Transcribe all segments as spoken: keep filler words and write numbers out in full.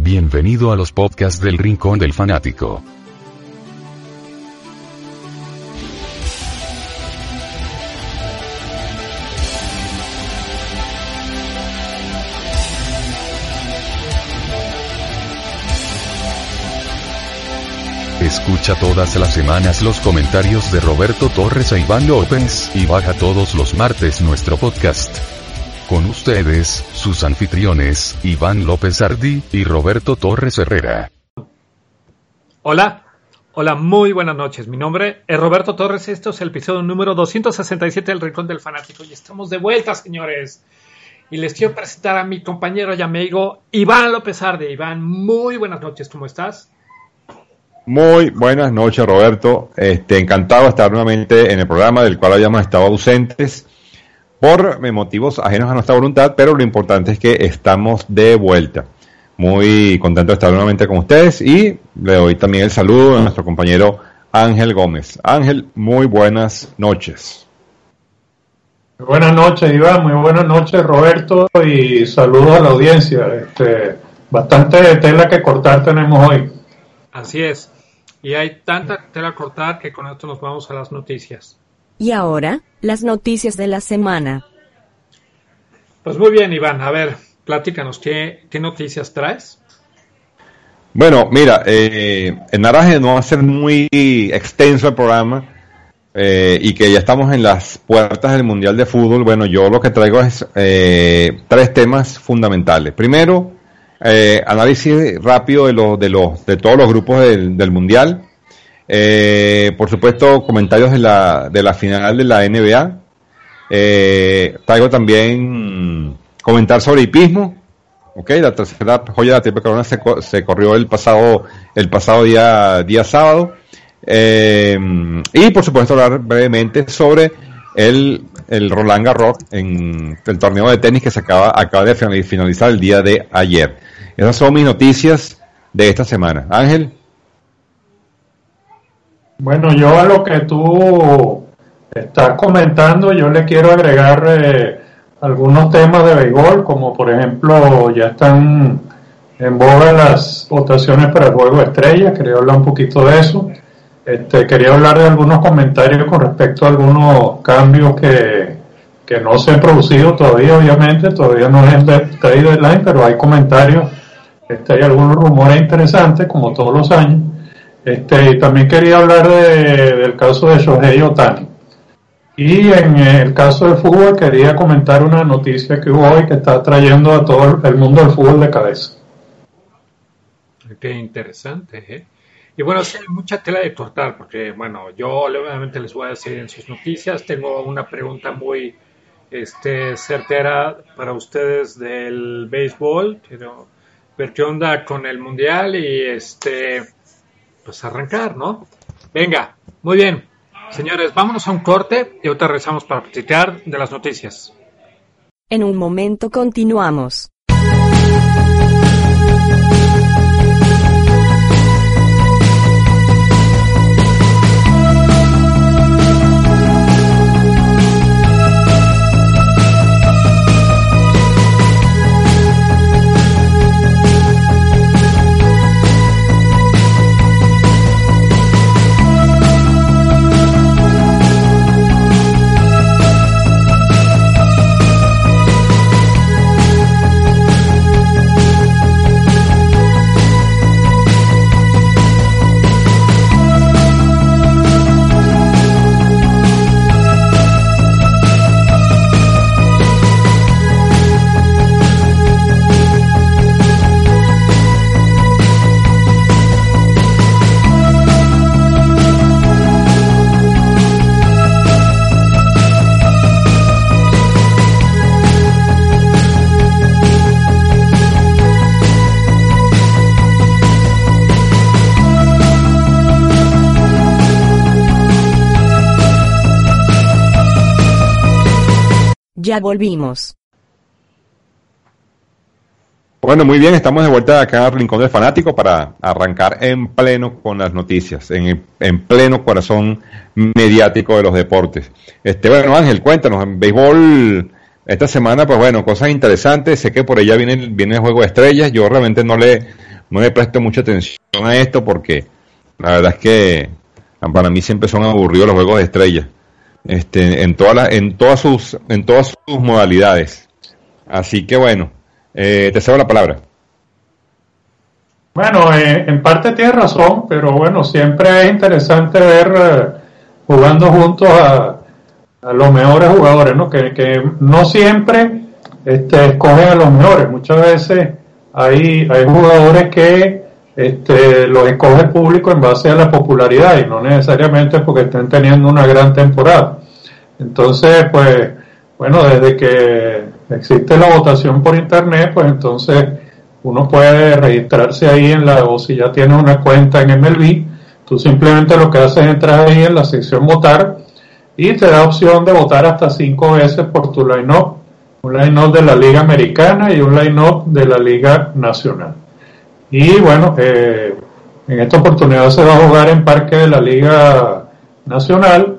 Bienvenido a los podcasts del Rincón del Fanático. Escucha todas las semanas los comentarios de Roberto Torres e Iván López, y baja todos los martes nuestro podcast. Con ustedes, sus anfitriones, Iván López Ardi y Roberto Torres Herrera. Hola, hola, muy buenas noches. Mi nombre es Roberto Torres, esto es el episodio número doscientos sesenta y siete del Rincón del Fanático, y estamos de vuelta, señores. Y les quiero presentar a mi compañero y amigo, Iván López Ardi. Iván, muy buenas noches, ¿cómo estás? Muy buenas noches, Roberto. Este, encantado de estar nuevamente en el programa del cual habíamos estado ausentes por motivos ajenos a nuestra voluntad, pero lo importante es que estamos de vuelta. Muy contento de estar nuevamente con ustedes y le doy también el saludo a nuestro compañero Ángel Gómez. Ángel, muy buenas noches. Muy buenas noches, Iván. Muy buenas noches, Roberto, y saludos a la audiencia. Este, bastante tela que cortar tenemos hoy. Así es. Y hay tanta tela a cortar que con esto nos vamos a las noticias. Y ahora, las noticias de la semana. Pues muy bien, Iván. A ver, platícanos, ¿qué, qué noticias traes? Bueno, mira, eh, en Araje no va a ser muy extenso el programa eh, y que ya estamos en las puertas del Mundial de Fútbol. Bueno, yo lo que traigo es eh, tres temas fundamentales. Primero, Eh, análisis rápido de los de los de todos los grupos del, del mundial, eh, por supuesto comentarios de la de la final de la N B A, eh, traigo también comentar sobre hipismo, okay, la tercera joya de la triple corona se, se corrió el pasado el pasado día día sábado, eh, y por supuesto hablar brevemente sobre el el Roland Garros, en el torneo de tenis que se acaba acaba de finalizar el día de ayer. Esas son mis noticias de esta semana. Ángel. Bueno, yo a lo que tú estás comentando, yo le quiero agregar eh, algunos temas de béisbol, como por ejemplo, ya están en boga las votaciones para el Juego de Estrellas. Quería hablar un poquito de eso. Este, quería hablar de algunos comentarios con respecto a algunos cambios que, que no se han producido todavía, obviamente, todavía no es el trade deadline, pero hay comentarios, este, hay algunos rumores interesantes, como todos los años. Este, y también quería hablar de, del caso de Shohei Ohtani. Y en el caso del fútbol quería comentar una noticia que hubo hoy que está trayendo a todo el mundo del fútbol de cabeza. Qué interesante, ¿eh? Y bueno, sí, hay mucha tela de cortar, porque, bueno, yo obviamente les voy a decir en sus noticias, tengo una pregunta muy este, certera para ustedes del béisbol, quiero ver qué onda con el Mundial y, este, pues arrancar, ¿no? Venga, muy bien, señores, vámonos a un corte y ahorita regresamos para platicar de las noticias. En un momento continuamos. Ya volvimos. Bueno, muy bien, estamos de vuelta acá en el Rincón del Fanático para arrancar en pleno con las noticias, en, en pleno corazón mediático de los deportes. Este, bueno, Ángel, cuéntanos, en béisbol esta semana, pues bueno, cosas interesantes, sé que por allá viene, viene el Juego de Estrellas, yo realmente no le, no le presto mucha atención a esto porque la verdad es que para mí siempre son aburridos los juegos de estrellas, este, en todas las, en todas sus, en todas sus modalidades. Así que bueno, eh, te cedo la palabra. Bueno, eh, en parte tienes razón, pero bueno, siempre es interesante ver eh, jugando juntos a, a los mejores jugadores, ¿no? Que, que no siempre este, escogen a los mejores. Muchas veces hay, hay jugadores que este, los escoge el público en base a la popularidad y no necesariamente porque estén teniendo una gran temporada. Entonces, pues, bueno, desde que existe la votación por internet, pues entonces uno puede registrarse ahí en la, o si ya tienes una cuenta en M L B, tú simplemente lo que haces es entrar ahí en la sección votar y te da opción de votar hasta cinco veces por tu line-up, un line-up de la Liga Americana y un line-up de la Liga Nacional. Y bueno, eh, en esta oportunidad se va a jugar en Parque de la Liga Nacional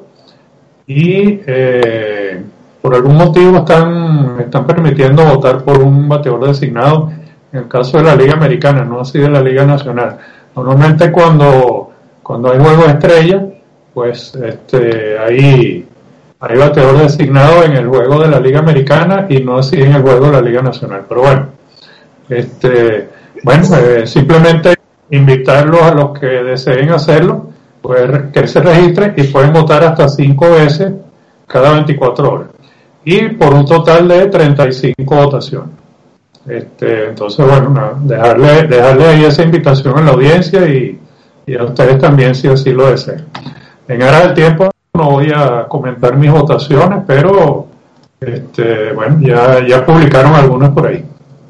y eh, por algún motivo están, están permitiendo votar por un bateador designado en el caso de la Liga Americana, no así de la Liga Nacional. Normalmente cuando, cuando hay juegos de estrella, pues este, hay, hay bateador designado en el juego de la Liga Americana y no así en el juego de la Liga Nacional. Pero bueno, este, bueno eh, simplemente invitarlos a los que deseen hacerlo, pues que se registren y pueden votar hasta cinco veces cada veinticuatro horas. Y por un total de treinta y cinco votaciones. Este, entonces, bueno, nada, dejarle, dejarle ahí esa invitación a la audiencia y, y a ustedes también si así lo desean. En aras del tiempo no voy a comentar mis votaciones, pero este, bueno, ya, ya publicaron algunas por ahí.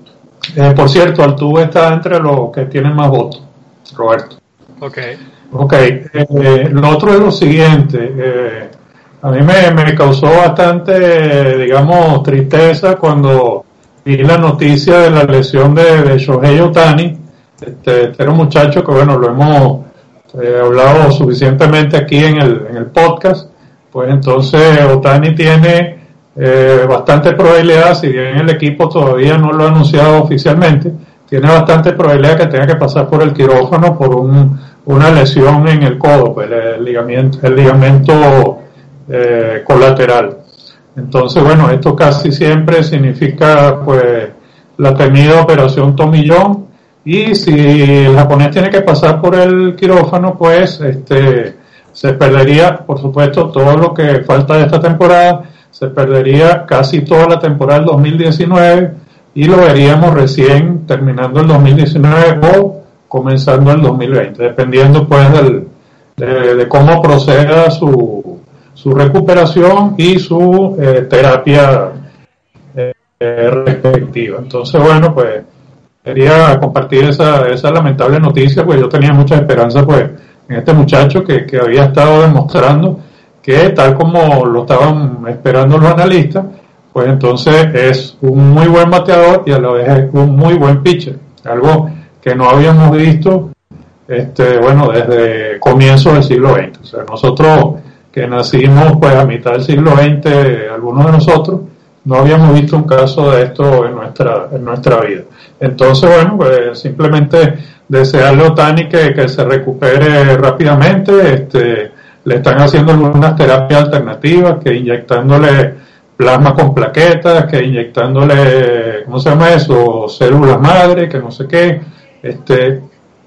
Eh, por cierto, Altuve está entre los que tienen más votos, Roberto. Ok. Ok, eh, lo otro es lo siguiente, eh, a mí me, me causó bastante, digamos, tristeza cuando vi la noticia de la lesión de, de Shohei Ohtani. Este, este era un muchacho que, bueno, lo hemos eh, hablado suficientemente aquí en el, en el podcast. Pues entonces Ohtani tiene eh, bastante probabilidad, si bien el equipo todavía no lo ha anunciado oficialmente, tiene bastante probabilidad que tenga que pasar por el quirófano por un, una lesión en el codo, pues el ligamento, el ligamento eh, colateral. Entonces, bueno, esto casi siempre significa, pues, la temida operación tomillón, y si el japonés tiene que pasar por el quirófano, pues, este, se perdería, por supuesto, todo lo que falta de esta temporada, se perdería casi toda la temporada del dos mil diecinueve, y lo veríamos recién terminando el dos mil diecinueve o comenzando el dos mil veinte, dependiendo, pues, del, de, de cómo proceda su su recuperación y su eh, terapia eh, respectiva. Entonces, bueno, pues quería compartir esa, esa lamentable noticia, pues yo tenía mucha esperanza, pues, en este muchacho que, que había estado demostrando que, tal como lo estaban esperando los analistas, pues entonces es un muy buen bateador y a la vez es un muy buen pitcher, algo que no habíamos visto, este, bueno, desde comienzos del siglo veinte. O sea, nosotros que nacimos, pues, a mitad del siglo veinte, algunos de nosotros, no habíamos visto un caso de esto en nuestra en nuestra vida. Entonces, bueno, pues simplemente desearle a Ohtani que, que se recupere rápidamente. Este, le están haciendo algunas terapias alternativas, que inyectándole plasma con plaquetas, que inyectándole, ¿cómo se llama eso? Células madre, que no sé qué. Este,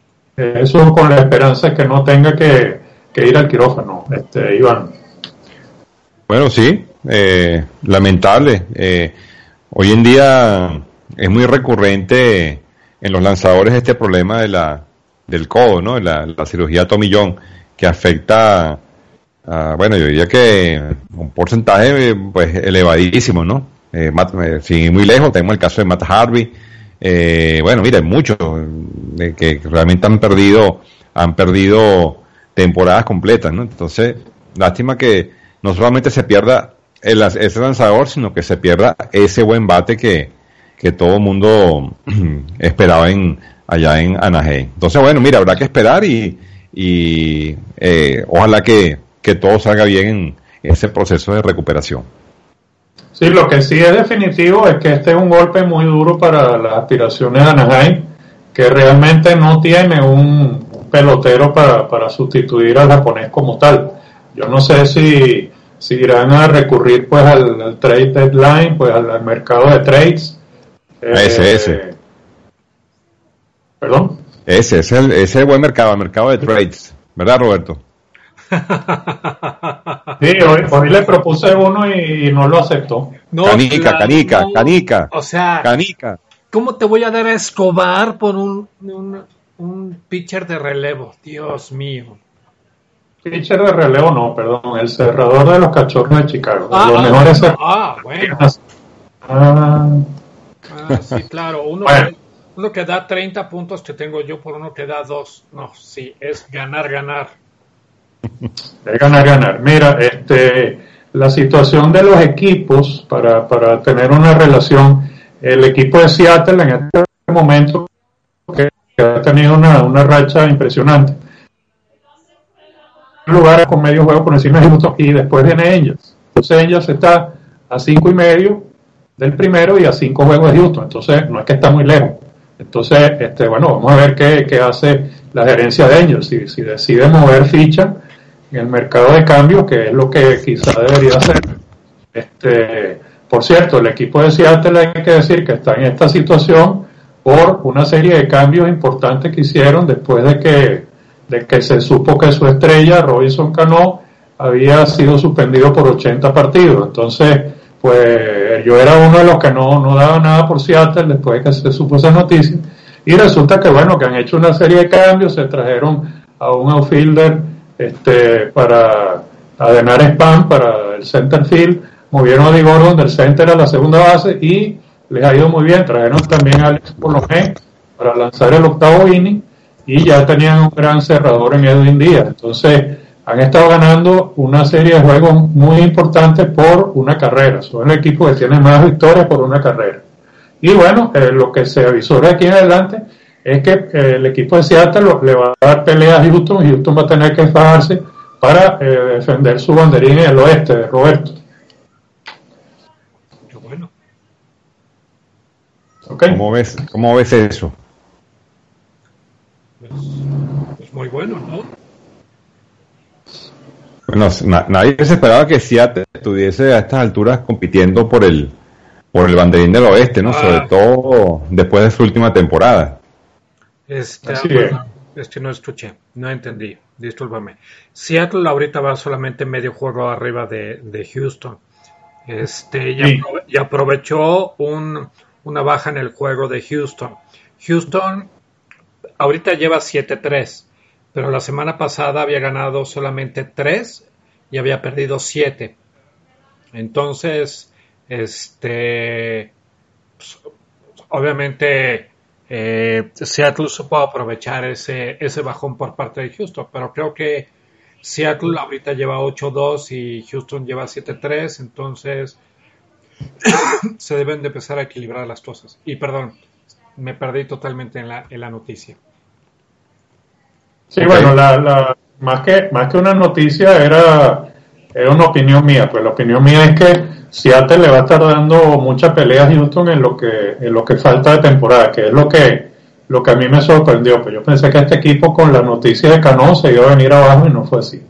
eso con la esperanza de que no tenga que que ir al quirófano, este, Iván. Bueno, sí, eh, lamentable. Eh, hoy en día es muy recurrente en los lanzadores este problema de la del codo, ¿no? La, la cirugía tomillón, que afecta, a, bueno, yo diría que un porcentaje, pues, elevadísimo, ¿no? Eh, Matt, eh, sin muy lejos, tenemos el caso de Matt Harvey. Eh, bueno, mira, hay muchos eh, que realmente han perdido, han perdido temporadas completas, ¿no? Entonces, lástima que no solamente se pierda el, ese lanzador, sino que se pierda ese buen bate que, que todo el mundo esperaba en allá en Anaheim. Entonces, bueno, mira, habrá que esperar y, y eh, ojalá que, que todo salga bien en ese proceso de recuperación. Sí, lo que sí es definitivo es que este es un golpe muy duro para las aspiraciones de Anaheim, que realmente no tiene un, un pelotero para, para sustituir al japonés como tal. Yo no sé si, si irán a recurrir pues al, al trade deadline, pues al, al mercado de trades. Ese, eh, ese. ¿Perdón? Ese, ese es el, ese es el buen mercado, el mercado de trades, ¿verdad, Roberto? Sí, hoy, hoy le propuse uno y, y no lo aceptó. No, canica, claro, canica, no. canica. O sea, canica. ¿Cómo te voy a dar a Escobar por un, un, un pitcher de relevo? Dios mío. Pitcher de relevo no, perdón, el cerrador de los Cachorros de Chicago. Ah, los ah, mejores no, ah bueno. Ah, ah, sí, claro. Uno, bueno. que, uno que da treinta puntos que tengo yo por uno que da dos. No, sí, es ganar, ganar. Es ganar, ganar. Mira, este, la situación de los equipos para, para tener una relación, el equipo de Seattle en este momento que, que ha tenido una, una racha impresionante. Lugares con medio juego por encima de Houston y después viene Angels. Entonces Angels está a cinco y medio del primero y a cinco juegos de Houston. Entonces no es que está muy lejos. Entonces, este, bueno, vamos a ver qué, qué hace la gerencia de Angels. Si, si decide mover ficha en el mercado de cambios, que es lo que quizá debería hacer. Este, por cierto, el equipo de Seattle hay que decir que está en esta situación por una serie de cambios importantes que hicieron después de que, de que se supo que su estrella, Robinson Cano, había sido suspendido por ochenta partidos. Entonces, pues yo era uno de los que no, no daba nada por Seattle después de que se supo esa noticia. Y resulta que, bueno, que han hecho una serie de cambios, se trajeron a un outfielder este, para Adenar Spam, para el center field, movieron a Di Gordon del center a la segunda base y les ha ido muy bien. Trajeron también a Alex Colomé para lanzar el octavo inning y ya tenían un gran cerrador en Edwin Díaz. Entonces han estado ganando una serie de juegos muy importantes por una carrera. Son el equipo que tiene más victorias por una carrera. Y bueno, eh, lo que se avisó de aquí en adelante es que eh, el equipo de Seattle lo, le va a dar pelea a Houston y Houston va a tener que fajarse para eh, defender su banderín en el oeste, Roberto. Qué bueno. Okay. ¿Cómo ves, cómo ves eso? Pues, pues muy bueno, ¿no? Bueno, na- nadie se esperaba que Seattle estuviese a estas alturas compitiendo por el por el banderín del oeste, ¿no? Ah. Sobre todo después de su última temporada. Este, Así bueno, este no escuché, no entendí, discúlpame. Seattle ahorita va solamente medio juego arriba de, de Houston. Este, y, Sí. aprove- y aprovechó un, una baja en el juego de Houston. Houston ahorita lleva siete tres, pero la semana pasada había ganado solamente tres y había perdido siete. Entonces, este, pues, obviamente eh, Seattle supo aprovechar ese, ese bajón por parte de Houston, pero creo que Seattle ahorita lleva ocho dos y Houston lleva siete tres, entonces se deben de empezar a equilibrar las cosas. Y perdón, me perdí totalmente en la, en la noticia. Sí, Ok. bueno, la, la, más que más que una noticia era, era una opinión mía. Pues la opinión mía es que Seattle le va a estar dando mucha pelea a Houston en lo que en lo que falta de temporada, que es lo que lo que a mí me sorprendió. Pues yo pensé que este equipo con la noticia de Cano se iba a venir abajo y no fue así.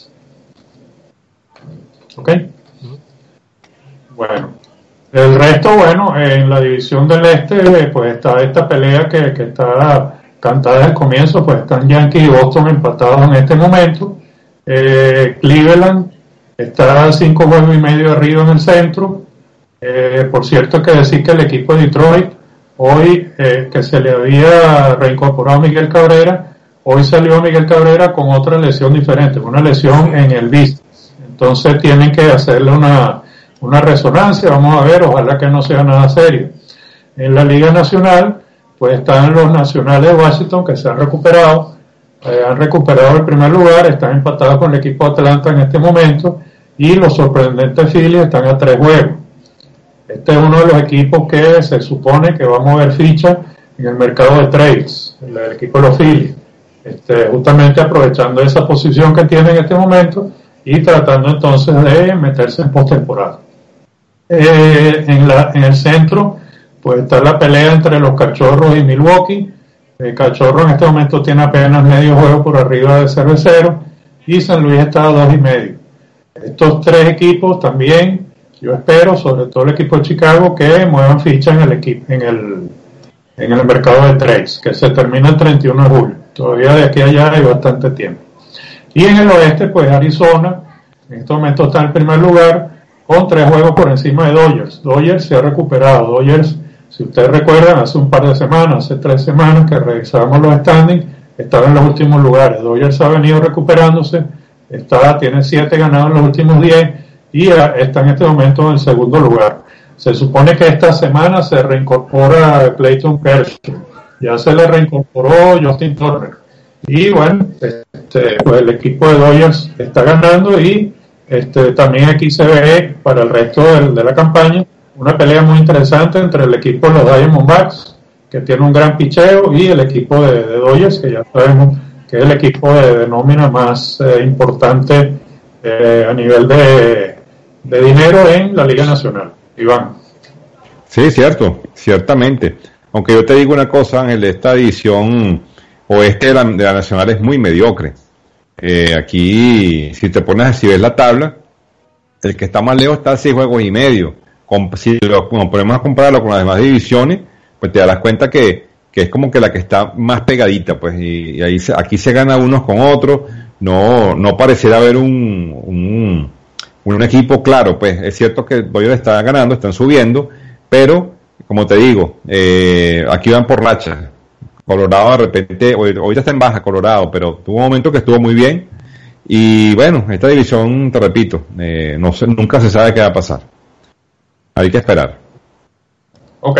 ¿Ok? Bueno, el resto, bueno, en la división del este, pues está esta pelea que, que está cantada desde el comienzo, pues están Yankees y Boston empatados en este momento. Eh, Cleveland está a cinco juegos y medio arriba en el centro. Eh, por cierto, hay que decir que el equipo de Detroit, hoy eh, que se le había reincorporado a Miguel Cabrera, hoy salió Miguel Cabrera con otra lesión diferente, una lesión en el bíceps. Entonces tienen que hacerle una, una resonancia, vamos a ver, ojalá que no sea nada serio. En la Liga Nacional, pues están los Nacionales de Washington que se han recuperado, eh, han recuperado el primer lugar, están empatados con el equipo de Atlanta en este momento y los sorprendentes Phillies están a tres juegos. Este es uno de los equipos que se supone que va a mover ficha en el mercado de trades, el, el equipo de los Phillies, este, justamente aprovechando esa posición que tiene en este momento y tratando entonces de meterse en postemporada. Eh, en, la, en el centro pues está la pelea entre los Cachorros y Milwaukee. Eh, Cachorro en este momento tiene apenas medio juego por arriba de Cervecero y San Luis está a dos y medio. Estos tres equipos también, yo espero, sobre todo el equipo de Chicago, que muevan ficha en el equipo, en el, en el mercado de trades, que se termina el treinta y uno de julio. Todavía de aquí a allá hay bastante tiempo. Y en el oeste, pues Arizona, en este momento está en primer lugar, con tres juegos por encima de Dodgers. Dodgers se ha recuperado. Dodgers, si ustedes recuerdan, hace un par de semanas, hace tres semanas que revisamos los standings, estaba en los últimos lugares. Dodgers ha venido recuperándose, está, tiene siete ganados en los últimos diez y está en este momento en el segundo lugar. Se supone que esta semana se reincorpora Clayton Kershaw, ya se le reincorporó Justin Turner. Y bueno, este, pues el equipo de Dodgers está ganando y este, también aquí se ve para el resto de, de la campaña una pelea muy interesante entre el equipo de los Diamondbacks, que tiene un gran picheo, y el equipo de, de Dodgers, que ya sabemos que es el equipo de, de nómina más eh, importante eh, a nivel de, de dinero en la Liga Nacional. Iván. Sí, cierto, ciertamente. Aunque yo te digo una cosa, Ángel, esta edición oeste de la, de la Nacional es muy mediocre. Eh, aquí, si te pones, si ves la tabla, el que está más lejos está a seis juegos y medio. Con, si lo, nos ponemos a compararlo con las demás divisiones, pues te darás cuenta que, que es como que la que está más pegadita, pues, y, y ahí se, aquí se gana unos con otros. No, no pareciera haber un, un, un equipo claro, pues. Es cierto que Dodgers está ganando, están subiendo, pero, como te digo, eh, aquí van por rachas. Colorado de repente, hoy, hoy está en baja Colorado, pero tuvo un momento que estuvo muy bien. Y bueno, esta división, te repito, eh, no sé, nunca se sabe qué va a pasar. Hay que esperar. Ok.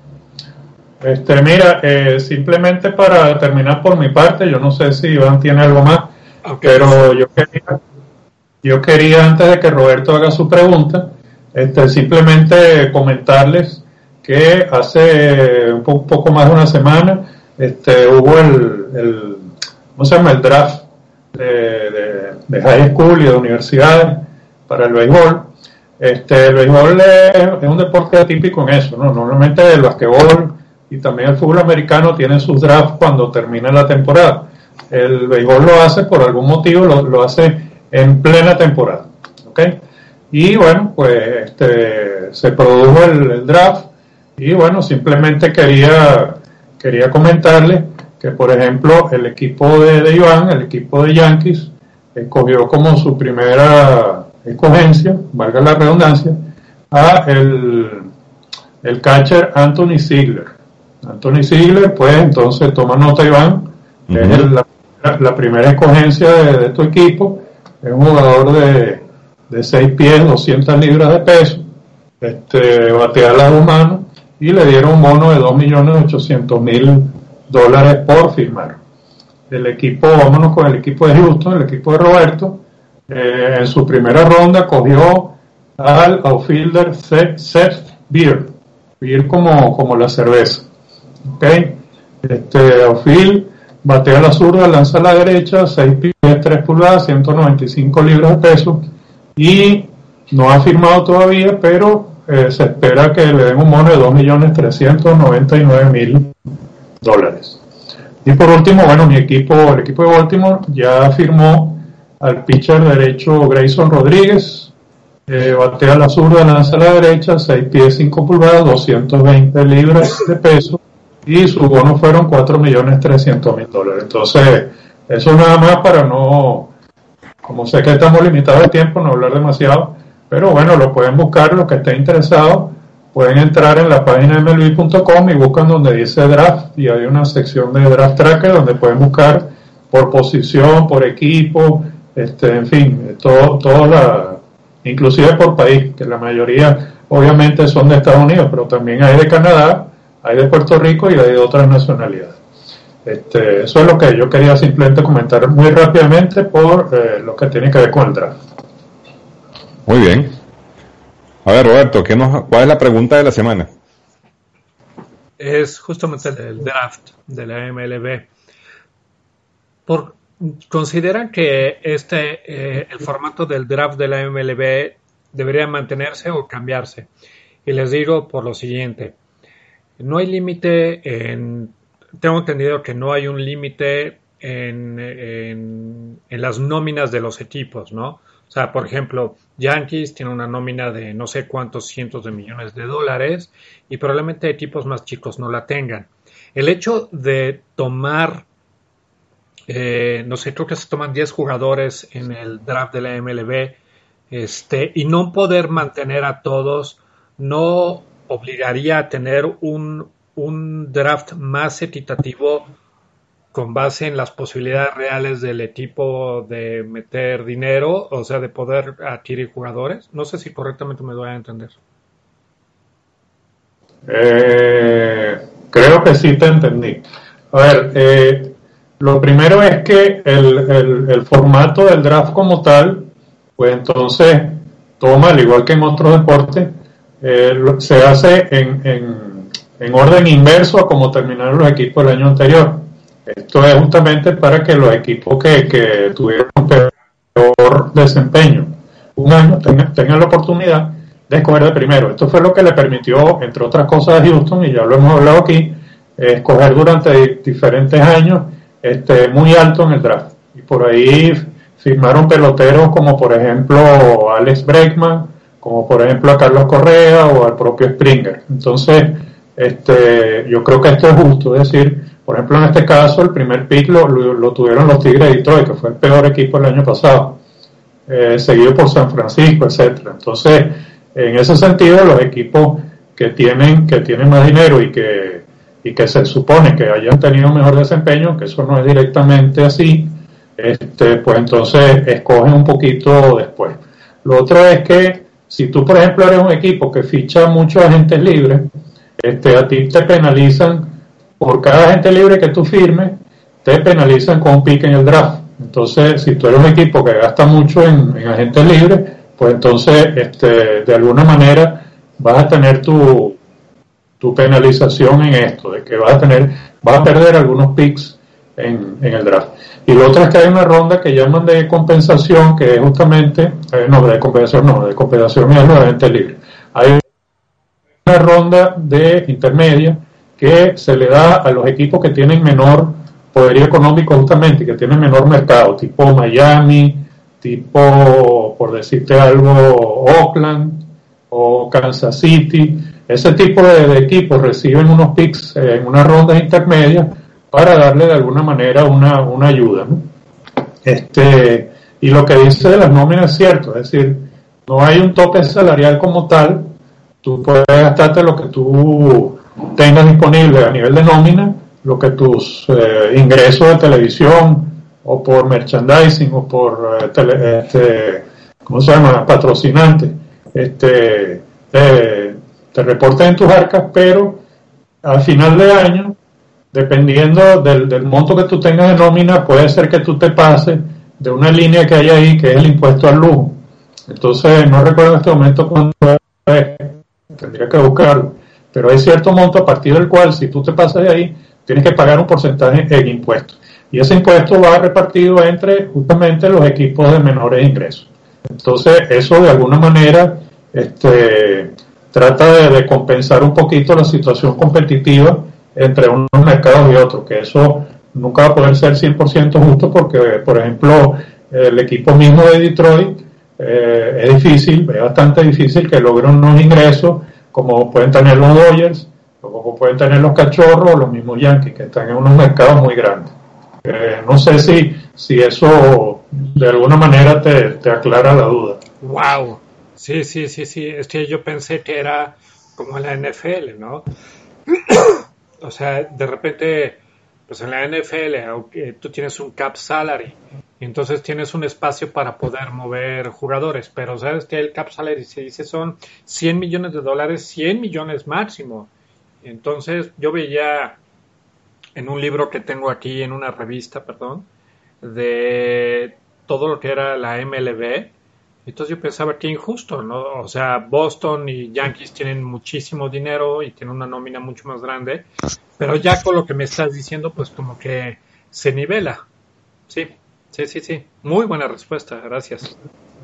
Este, mira, eh, simplemente para terminar por mi parte, yo no sé si Iván tiene algo más, okay, pero yo quería, yo quería antes de que Roberto haga su pregunta, este, simplemente comentarles que hace un poco más de una semana este, hubo el, el, ¿cómo se llama? El draft de, de, de high school y de universidades para el béisbol. Este, el béisbol es, es un deporte atípico en eso, ¿no? Normalmente el basquetbol y también el fútbol americano tienen sus drafts cuando termina la temporada. El béisbol lo hace por algún motivo, lo, lo hace en plena temporada, ¿ok? Y bueno, pues este, se produjo el, el draft y bueno, simplemente quería, quería comentarle que, por ejemplo, el equipo de, de Iván, el equipo de Yankees, escogió como su primera escogencia, valga la redundancia, a el, el catcher Anthony Ziegler. Anthony Ziegler, pues entonces toma nota, Iván, uh-huh. Es el, la, la primera escogencia de, de tu equipo, es un jugador de, de seis pies, doscientas libras de peso, este, batea las dos manos y le dieron un bono de dos millones ochocientos mil dólares por firmar. El equipo, vámonos con el equipo de Houston, el equipo de Roberto. Eh, en su primera ronda cogió al outfielder Seth Beer, Beer como, como la cerveza, ok, este outfield, batea a la zurda, lanza a la derecha, seis pies, tres pulgadas, ciento noventa y cinco libras de peso, y no ha firmado todavía, pero eh, se espera que le den un bono de dos millones trescientos noventa y nueve mil dólares. Y por último, bueno, mi equipo, el equipo de Baltimore ya firmó al pitcher derecho Grayson Rodríguez, eh, batea a la zurda, lanza a la derecha, seis pies, cinco pulgadas, doscientas veinte libras de peso, y su bono fueron cuatro millones trescientos mil dólares. Entonces, eso nada más para no, como sé que estamos limitados de tiempo, no hablar demasiado, pero bueno, lo pueden buscar, los que estén interesados, pueden entrar en la página de M L B punto com y buscan donde dice draft, y hay una sección de draft tracker donde pueden buscar por posición, por equipo, este, en fin, todo, todo la, inclusive por país, que la mayoría obviamente son de Estados Unidos, pero también hay de Canadá, hay de Puerto Rico y hay de otras nacionalidades. Este, eso es lo que yo quería simplemente comentar muy rápidamente por eh, lo que tiene que ver con el draft. Muy bien. A ver, Roberto, ¿qué nos, ¿cuál es la pregunta de la semana? Es justamente el draft de la M L B. Por ¿Consideran que este eh, el formato del draft de la M L B debería mantenerse o cambiarse? Y les digo por lo siguiente: no hay límite en tengo entendido que no hay un límite en, en, en las nóminas de los equipos, ¿no? O sea, por ejemplo, Yankees tiene una nómina de no sé cuántos cientos de millones de dólares y probablemente equipos más chicos no la tengan. El hecho de tomar, eh, no sé, creo que se toman diez jugadores en el draft de la M L B, este, y no poder mantener a todos, no obligaría a tener un, un draft más equitativo con base en las posibilidades reales del equipo de meter dinero, o sea, de poder adquirir jugadores. No sé si correctamente me doy a entender. Eh, creo que sí te entendí. A ver, eh, lo primero es que el, el, el formato del draft como tal, pues entonces toma, al igual que en otros deportes, eh, se hace en, en, en orden inverso a como terminaron los equipos el año anterior. Esto es justamente para que los equipos que, que tuvieron un peor desempeño un año tengan, tengan la oportunidad de escoger de primero. Esto fue lo que le permitió, entre otras cosas, a Houston, y ya lo hemos hablado aquí, eh, escoger durante diferentes años este, muy alto en el draft. Y por ahí firmaron peloteros como por ejemplo Alex Bregman, como por ejemplo a Carlos Correa o al propio Springer. Entonces, este, yo creo que esto es justo, es decir, por ejemplo, en este caso, el primer pick lo, lo, lo tuvieron los Tigres de Detroit, que fue el peor equipo el año pasado, eh, seguido por San Francisco, etcétera. Entonces, en ese sentido, los equipos que tienen que tienen más dinero y que y que se supone que hayan tenido mejor desempeño, que eso no es directamente así, este, pues entonces escogen un poquito después. Lo otro es que si tú, por ejemplo, eres un equipo que ficha muchos agentes libres, este, a ti te penalizan. Por cada agente libre que tú firmes, te penalizan con un pick en el draft. Entonces, si tú eres un equipo que gasta mucho en, en agentes libres, pues entonces, este, de alguna manera, vas a tener tu, tu penalización en esto, de que vas a tener, vas a perder algunos picks en, en el draft. Y lo otro es que hay una ronda que llaman de compensación, que es justamente, eh, no, de compensación no, de compensación es los agentes libres. Hay una ronda de intermedia que se le da a los equipos que tienen menor poderío económico justamente, que tienen menor mercado, tipo Miami, tipo, por decirte algo, Oakland o Kansas City. Ese tipo de, de equipos reciben unos picks eh, en una ronda intermedia para darle de alguna manera una, una ayuda, ¿no? Este, y lo que dice de las nóminas es cierto, es decir, no hay un tope salarial como tal, tú puedes gastarte lo que tú tengas disponible a nivel de nómina, lo que tus eh, ingresos de televisión o por merchandising o por eh, tele, este, ¿cómo se llama? Patrocinantes, este, eh, te reporten en tus arcas, pero al final de año, dependiendo del, del monto que tú tengas de nómina, puede ser que tú te pases de una línea que hay ahí, que es el impuesto al lujo. Entonces, no recuerdo en este momento cuánto es, tendría que buscarlo, pero hay cierto monto a partir del cual, si tú te pasas de ahí, tienes que pagar un porcentaje en impuestos. Y ese impuesto va repartido entre justamente los equipos de menores ingresos. Entonces, eso de alguna manera este, trata de, de compensar un poquito la situación competitiva entre unos mercados y otros, que eso nunca va a poder ser cien por ciento justo porque, por ejemplo, el equipo mismo de Detroit eh, es difícil, es bastante difícil que logre unos ingresos como pueden tener los Dodgers, o como pueden tener los Cachorros o los mismos Yankees, que están en unos mercados muy grandes. Eh, no sé si, si eso de alguna manera te, te aclara la duda. Wow, sí, sí, sí, sí, es que yo pensé que era como en la N F L, ¿no? O sea, de repente, pues en la N F L, aunque tú tienes un cap salary, y entonces tienes un espacio para poder mover jugadores, pero sabes que el cap salary se dice son cien millones de dólares, cien millones máximo. Entonces yo veía en un libro que tengo aquí, en una revista, perdón, de todo lo que era la M L B, entonces yo pensaba que injusto, ¿no? O sea, Boston y Yankees tienen muchísimo dinero y tienen una nómina mucho más grande, pero ya con lo que me estás diciendo, pues como que se nivela. Sí, sí, sí, sí. Muy buena respuesta, gracias.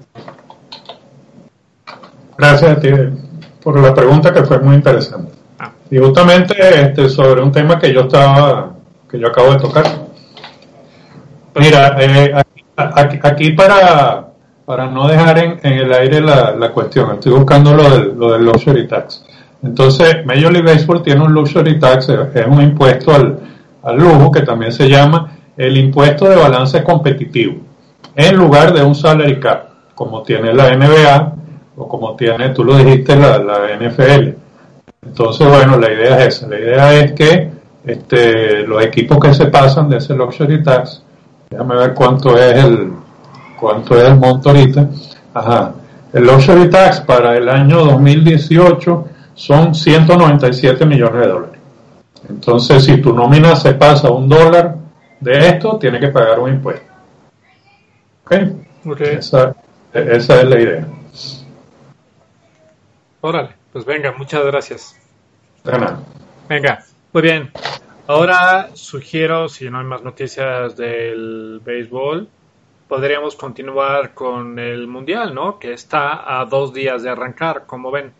Gracias a ti por la pregunta, que fue muy interesante. Ah. Y justamente este, sobre un tema que yo estaba que yo acabo de tocar. Mira, eh, aquí, aquí, aquí para, para no dejar en, en el aire la, la cuestión, estoy buscando lo del, lo del luxury tax. Entonces, Major League Baseball tiene un luxury tax, es un impuesto al, al lujo que también se llama el impuesto de balance competitivo, en lugar de un salary cap, como tiene la N B A o como tiene, tú lo dijiste, la, la N F L. Entonces, bueno, la idea es esa. La idea es que este, los equipos que se pasan de ese luxury tax, déjame ver cuánto es el cuánto es el monto ahorita. Ajá. El luxury tax para el año dos mil dieciocho son ciento noventa y siete millones de dólares. Entonces, si tu nómina se pasa un dólar de esto, tiene que pagar un impuesto. ¿Ok? Okay. Esa, esa es la idea. Órale, pues venga, muchas gracias. De nada. Venga, muy bien. Ahora sugiero, si no hay más noticias del béisbol, podríamos continuar con el Mundial, ¿no? Que está a dos días de arrancar, ¿cómo ven?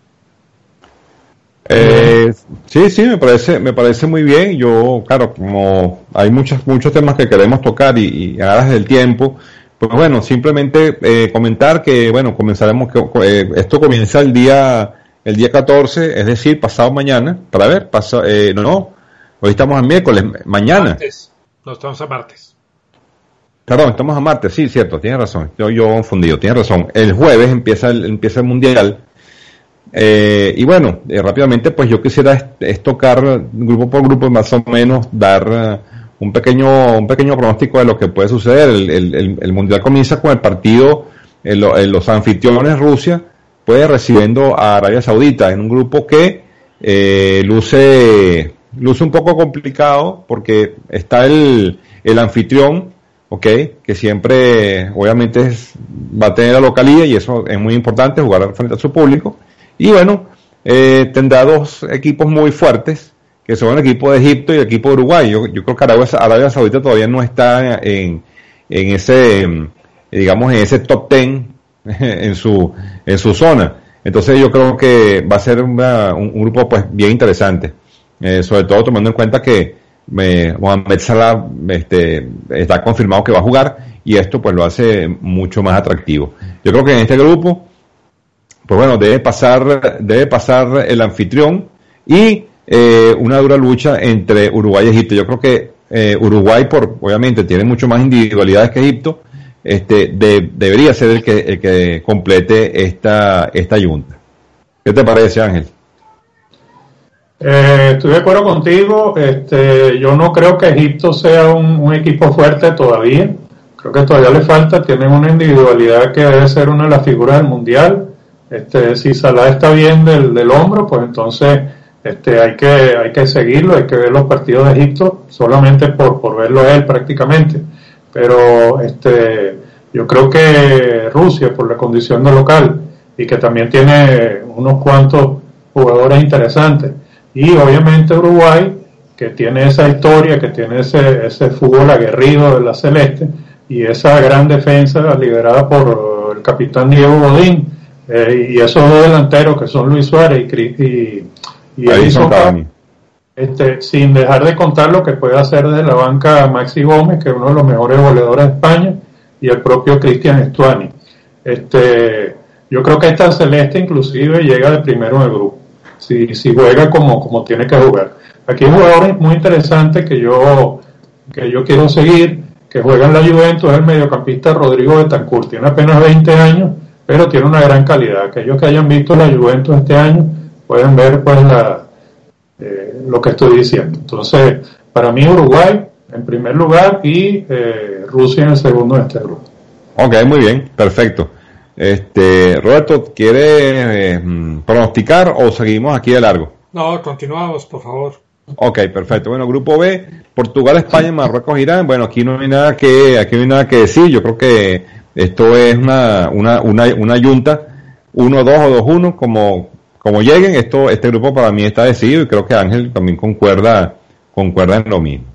Eh, sí, sí, me parece, me parece muy bien. Yo, claro, como hay muchos, muchos temas que queremos tocar y, y a horas del tiempo, pues bueno, simplemente eh, comentar que, bueno, comenzaremos, que eh, esto comienza el día, el día catorce, es decir, pasado mañana, para ver, pasa, eh, no, no, hoy estamos a miércoles, mañana. Martes, no estamos a martes. Perdón, estamos a martes, sí, cierto, tienes razón, yo, yo confundido, tienes razón. El jueves empieza el, empieza el Mundial. Eh, y bueno, eh, rápidamente pues yo quisiera es, es tocar grupo por grupo, más o menos dar uh, un pequeño un pequeño pronóstico de lo que puede suceder. El, el, el, el Mundial comienza con el partido, el, el, los anfitriones Rusia pues recibiendo a Arabia Saudita en un grupo que eh, luce luce un poco complicado porque está el, el anfitrión, okay, que siempre obviamente es, va a tener la localía y eso es muy importante, jugar frente a su público. Y bueno, eh, tendrá dos equipos muy fuertes, que son el equipo de Egipto y el equipo de Uruguay. Yo, yo creo que Arabia, Arabia Saudita todavía no está en, en ese, digamos, en ese top ten en su, en su zona. Entonces yo creo que va a ser una, un, un grupo pues bien interesante, eh, sobre todo tomando en cuenta que eh, Mohamed Salah este, está confirmado que va a jugar y esto pues lo hace mucho más atractivo. Yo creo que en este grupo pues bueno, debe pasar, debe pasar el anfitrión y eh, una dura lucha entre Uruguay y Egipto. Yo creo que eh, Uruguay, por obviamente tiene mucho más individualidades que Egipto, este, de, debería ser el que, el que complete esta, esta yunta. ¿Qué te parece, Ángel? Eh, estoy de acuerdo contigo. Este, yo no creo que Egipto sea un, un equipo fuerte todavía. Creo que todavía le falta. Tienen una individualidad que debe ser una de las figuras del mundial. Este, si Salah está bien del, del hombro, pues entonces este, hay que hay que seguirlo, hay que ver los partidos de Egipto solamente por, por verlo a él prácticamente. Pero este, yo creo que Rusia, por la condición de local, y que también tiene unos cuantos jugadores interesantes, y obviamente Uruguay, que tiene esa historia, que tiene ese, ese fútbol aguerrido de la Celeste, y esa gran defensa liderada por el capitán Diego Godín, Eh, y esos dos delanteros que son Luis Suárez y, y, y Edison Cavani, este, sin dejar de contar lo que puede hacer desde la banca Maxi Gómez, que es uno de los mejores goleadores de España, y el propio Cristian Estuani. Este, yo creo que esta Celeste inclusive llega de primero en el grupo, si, si juega como, como tiene que jugar. Aquí hay jugadores muy interesantes que yo, que yo quiero seguir, que juegan la Juventus, es el mediocampista Rodrigo Betancur, tiene apenas veinte años, pero tiene una gran calidad. Aquellos que hayan visto la Juventus este año pueden ver pues la, eh, lo que estoy diciendo. Entonces, para mí Uruguay en primer lugar y eh, Rusia en el segundo de este grupo. Ok, muy bien, perfecto. Este, Roberto, ¿quiere eh, pronosticar o seguimos aquí de largo? No, continuamos, por favor. Ok, perfecto. Bueno, grupo B, Portugal, España, Marruecos, Irán. Bueno, aquí no hay nada que, aquí no hay nada que decir. Yo creo que esto es una, una, una, una yunta uno dos o dos uno, como, como lleguen. Esto, este grupo para mí está decidido y creo que Ángel también concuerda, concuerda en lo mismo.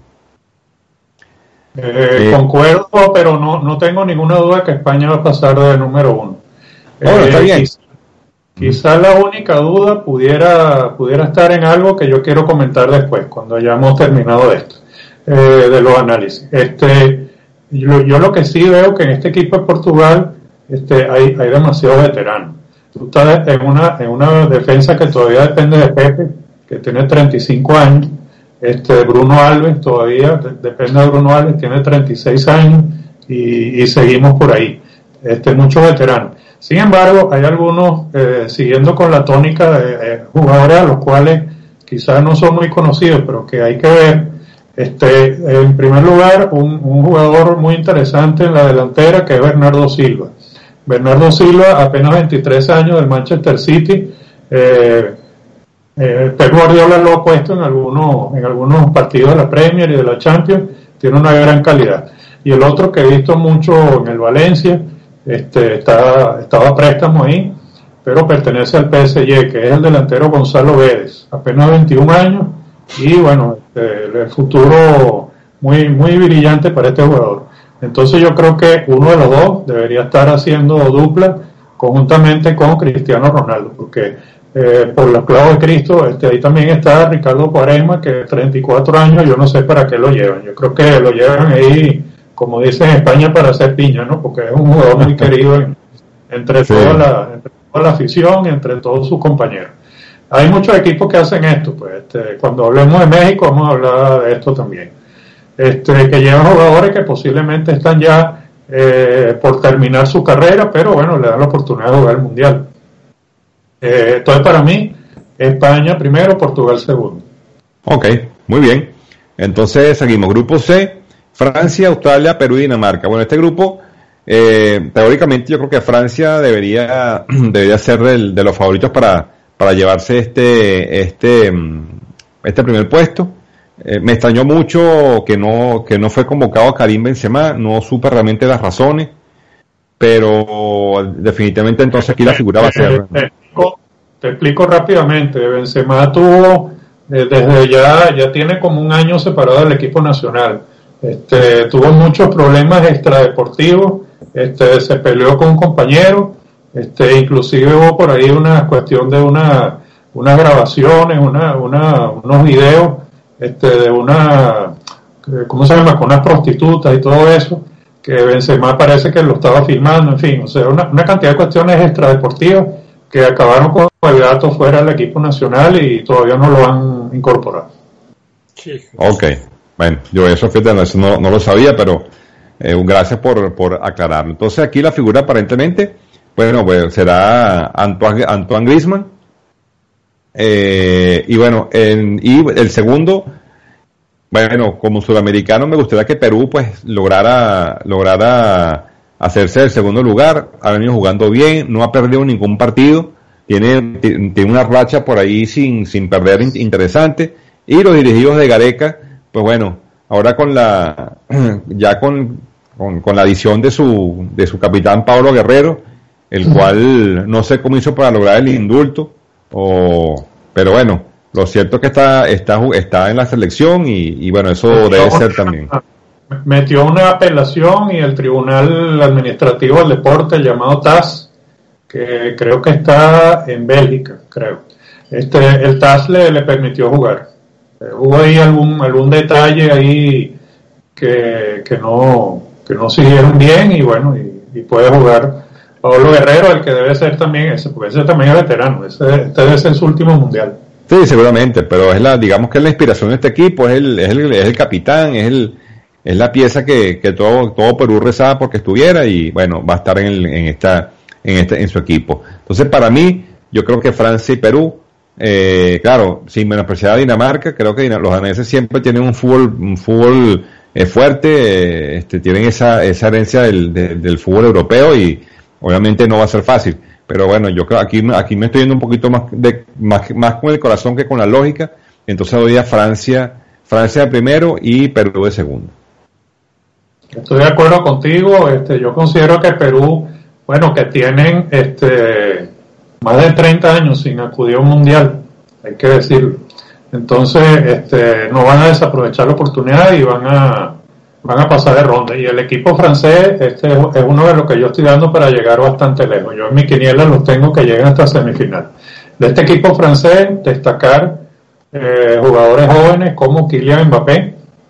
Eh, eh, concuerdo, pero no, no tengo ninguna duda que España va a pasar de número uno. Bueno, eh, está bien. Quizá, quizá la única duda pudiera, pudiera estar en algo que yo quiero comentar después, cuando hayamos terminado esto. eh, de los análisis. Este, yo, yo lo que sí veo que en este equipo de Portugal este, hay, hay demasiados veteranos. Tú estás en una, en una defensa que todavía depende de Pepe, que tiene treinta y cinco años. Este, Bruno Alves todavía de, depende de Bruno Alves, tiene treinta y seis años y, y seguimos por ahí. Este, muchos veteranos. Sin embargo, hay algunos, eh, siguiendo con la tónica de eh, jugadores a los cuales quizás no son muy conocidos, pero que hay que ver. Este, en primer lugar, un, un jugador muy interesante en la delantera que es Bernardo Silva. Bernardo Silva, apenas veintitrés años, del Manchester City. Eh, eh, Pep Guardiola lo ha puesto en algunos, en algunos partidos de la Premier y de la Champions. Tiene una gran calidad. Y el otro que he visto mucho en el Valencia, este, está, estaba a préstamo ahí, pero pertenece al P S G, que es el delantero Gonzalo Guedes, apenas veintiún años, y bueno, este, el futuro muy, muy brillante para este jugador. Entonces yo creo que uno de los dos debería estar haciendo dupla conjuntamente con Cristiano Ronaldo, porque eh, por los clavos de Cristo, este, ahí también está Ricardo Quaresma, que treinta y cuatro años, yo no sé para qué lo llevan, yo creo que lo llevan ahí, como dicen en España, para hacer piña, ¿no? Porque es un jugador muy querido en, entre, sí. toda la, entre toda la afición y entre todos sus compañeros. Hay muchos equipos que hacen esto, pues este, cuando hablemos de México vamos a hablar de esto también. Este, que llevan jugadores que posiblemente están ya eh, por terminar su carrera, pero bueno, le dan la oportunidad de jugar el Mundial. Eh, entonces para mí, España primero, Portugal segundo. Ok, muy bien. Entonces seguimos. Grupo C, Francia, Australia, Perú y Dinamarca. Bueno, este grupo, eh, teóricamente yo creo que Francia debería, debería ser el, de los favoritos para, para llevarse este, este, este primer puesto. Eh, me extrañó mucho que no, que no fue convocado a Karim Benzema, no supe realmente las razones, pero definitivamente entonces aquí la figura va a ser. Te explico, te explico rápidamente. Benzema tuvo, eh, desde ya, ya tiene como un año separado del equipo nacional. Este, tuvo muchos problemas extradeportivos, este, se peleó con un compañero, este, inclusive hubo por ahí una cuestión de una, unas grabaciones, una, una, unos videos, este, de una, ¿cómo se llama?, con unas prostitutas y todo eso, que Benzema parece que lo estaba filmando, en fin, o sea, una, una cantidad de cuestiones extradeportivas que acabaron con el gato fuera del equipo nacional y todavía no lo han incorporado. Ok. Bueno, yo eso, fíjate, eso no, no lo sabía, pero eh, gracias por, por aclararlo. Entonces aquí la figura aparentemente, bueno, pues será Antoine, Antoine Griezmann. Eh, y bueno, en, y el segundo, bueno, como sudamericano me gustaría que Perú pues lograra, lograra hacerse el segundo lugar. Ha venido jugando bien, no ha perdido ningún partido, tiene, tiene una racha por ahí sin, sin perder interesante. Y los dirigidos de Gareca, pues bueno, ahora con la ya con, con, con la adición de su de su capitán Pablo Guerrero, el cual no sé cómo hizo para lograr el indulto, o pero bueno, lo cierto es que está está está en la selección y, y bueno, eso metió debe ser una, también. Metió una apelación y el Tribunal Administrativo del Deporte llamado T A S, que creo que está en Bélgica, creo. Este el T A S le, le permitió jugar. Hubo ahí algún algún detalle ahí que, que no que no siguieron bien y bueno y, y puede jugar Pablo Guerrero, el que debe ser también ese, porque ese también es veterano, ese, este debe ser su último mundial. Sí, seguramente, pero es la, digamos que es la inspiración de este equipo, es el, es el, es el capitán, es el, es la pieza que, que todo, todo Perú rezaba porque estuviera y bueno, va a estar en el, en esta, en este, en su equipo. Entonces para mí, yo creo que Francia y Perú, Eh, claro, sin menospreciar a Dinamarca, creo que los daneses siempre tienen un fútbol, un fútbol eh, fuerte, eh, este, tienen esa, esa herencia del, de, del fútbol europeo y obviamente no va a ser fácil, pero bueno, yo creo aquí, aquí me estoy yendo un poquito más, de, más, más con el corazón que con la lógica, entonces hoy día Francia, Francia de primero y Perú de segundo. Estoy de acuerdo contigo, este, yo considero que Perú, bueno, que tienen, este, más de treinta años sin acudir a un mundial, hay que decirlo. Entonces, este, no van a desaprovechar la oportunidad y van a van a pasar de ronda. Y el equipo francés, este es uno de los que yo estoy dando para llegar bastante lejos. Yo en mi quiniela los tengo que lleguen hasta semifinal. De este equipo francés, destacar eh, jugadores jóvenes como Kylian Mbappé,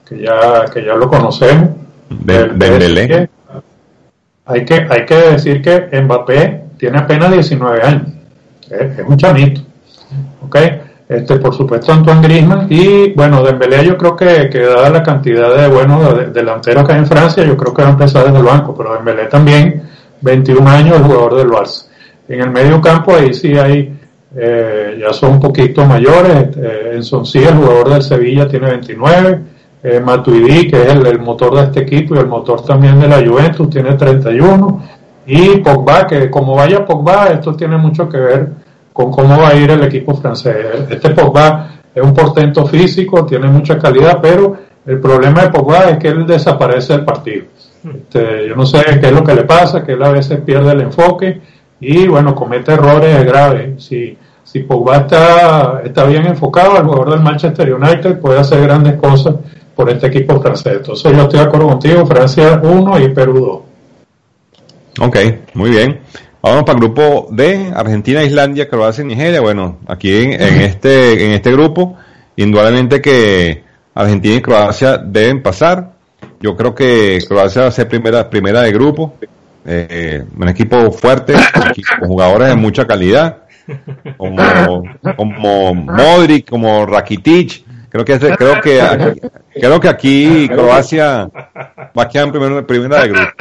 que ya, que ya lo conocemos. De, Dembélé. Hay que, hay que decir que Mbappé tiene apenas diecinueve años, es, es un chamito, ¿ok? Este, por supuesto Antoine Griezmann y bueno, Dembélé yo creo que, que dada la cantidad de buenos de, delanteros que hay en Francia, yo creo que va a empezar desde el banco, pero Dembélé también, veintiún años, el jugador del Barça. En el medio campo ahí sí hay, eh, ya son un poquito mayores, eh, Ensoncí, el jugador del Sevilla, tiene veintinueve, eh, Matuidi, que es el, el motor de este equipo y el motor también de la Juventus, tiene treinta y uno, y Pogba, que como vaya Pogba, esto tiene mucho que ver con cómo va a ir el equipo francés. Este Pogba es un portento físico, tiene mucha calidad, pero el problema de Pogba es que él desaparece del partido. Este, yo no sé qué es lo que le pasa, que él a veces pierde el enfoque y bueno, comete errores graves. Si, si Pogba está, está bien enfocado, el jugador del Manchester United puede hacer grandes cosas por este equipo francés. Entonces yo estoy de acuerdo contigo, Francia uno y Perú dos. Ok, muy bien. Vamos para el grupo D, Argentina, Islandia, Croacia y Nigeria. Bueno, aquí en, en este en este grupo, indudablemente que Argentina y Croacia deben pasar. Yo creo que Croacia va a ser primera primera de grupo. Eh, un equipo fuerte, con jugadores de mucha calidad, como, como Modric, como Rakitic. Creo que creo que aquí, creo que aquí Croacia va a quedar en primera, primera de grupo.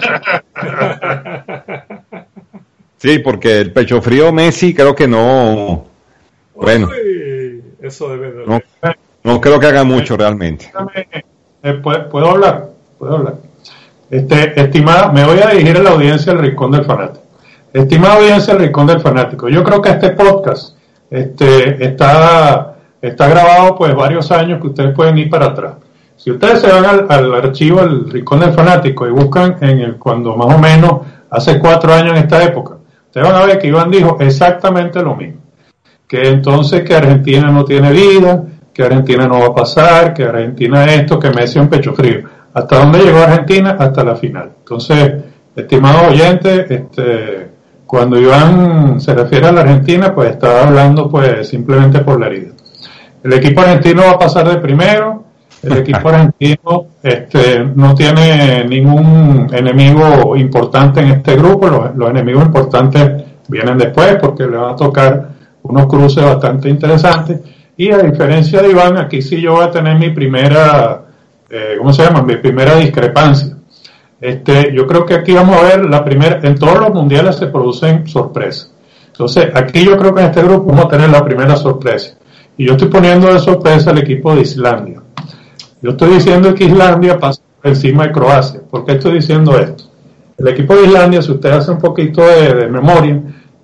Sí, porque el pecho frío Messi creo que no, bueno, Uy, eso debe de no, no creo que haga mucho realmente. Eh, ¿puedo, ¿Puedo hablar? ¿Puedo hablar? Este, estimada, me voy a dirigir a la audiencia del Rincón del Fanático. Estimada audiencia del Rincón del Fanático, yo creo que este podcast este, está, está grabado pues varios años que ustedes pueden ir para atrás. Si ustedes se van al, al archivo del Rincón del Fanático y buscan en el cuando más o menos hace cuatro años en esta época, ustedes van a ver que Iván dijo exactamente lo mismo. Que entonces que Argentina no tiene vida, que Argentina no va a pasar, que Argentina esto, que Messi es un pecho frío. ¿Hasta dónde llegó Argentina? Hasta la final. Entonces, estimados oyentes, este, cuando Iván se refiere a la Argentina, pues está hablando pues simplemente por la herida. El equipo argentino va a pasar de primero. El equipo argentino este, no tiene ningún enemigo importante en este grupo. Los, los enemigos importantes vienen después porque le van a tocar unos cruces bastante interesantes. Y a diferencia de Iván, aquí sí yo voy a tener mi primera, eh, ¿cómo se llama? Mi primera discrepancia. Este, yo creo que aquí vamos a ver la primera, en todos los mundiales se producen sorpresas. Entonces, aquí yo creo que en este grupo vamos a tener la primera sorpresa. Y yo estoy poniendo de sorpresa al equipo de Islandia. Yo estoy diciendo que Islandia pasa por encima de Croacia. ¿Por qué estoy diciendo esto? El equipo de Islandia, si usted hace un poquito de, de memoria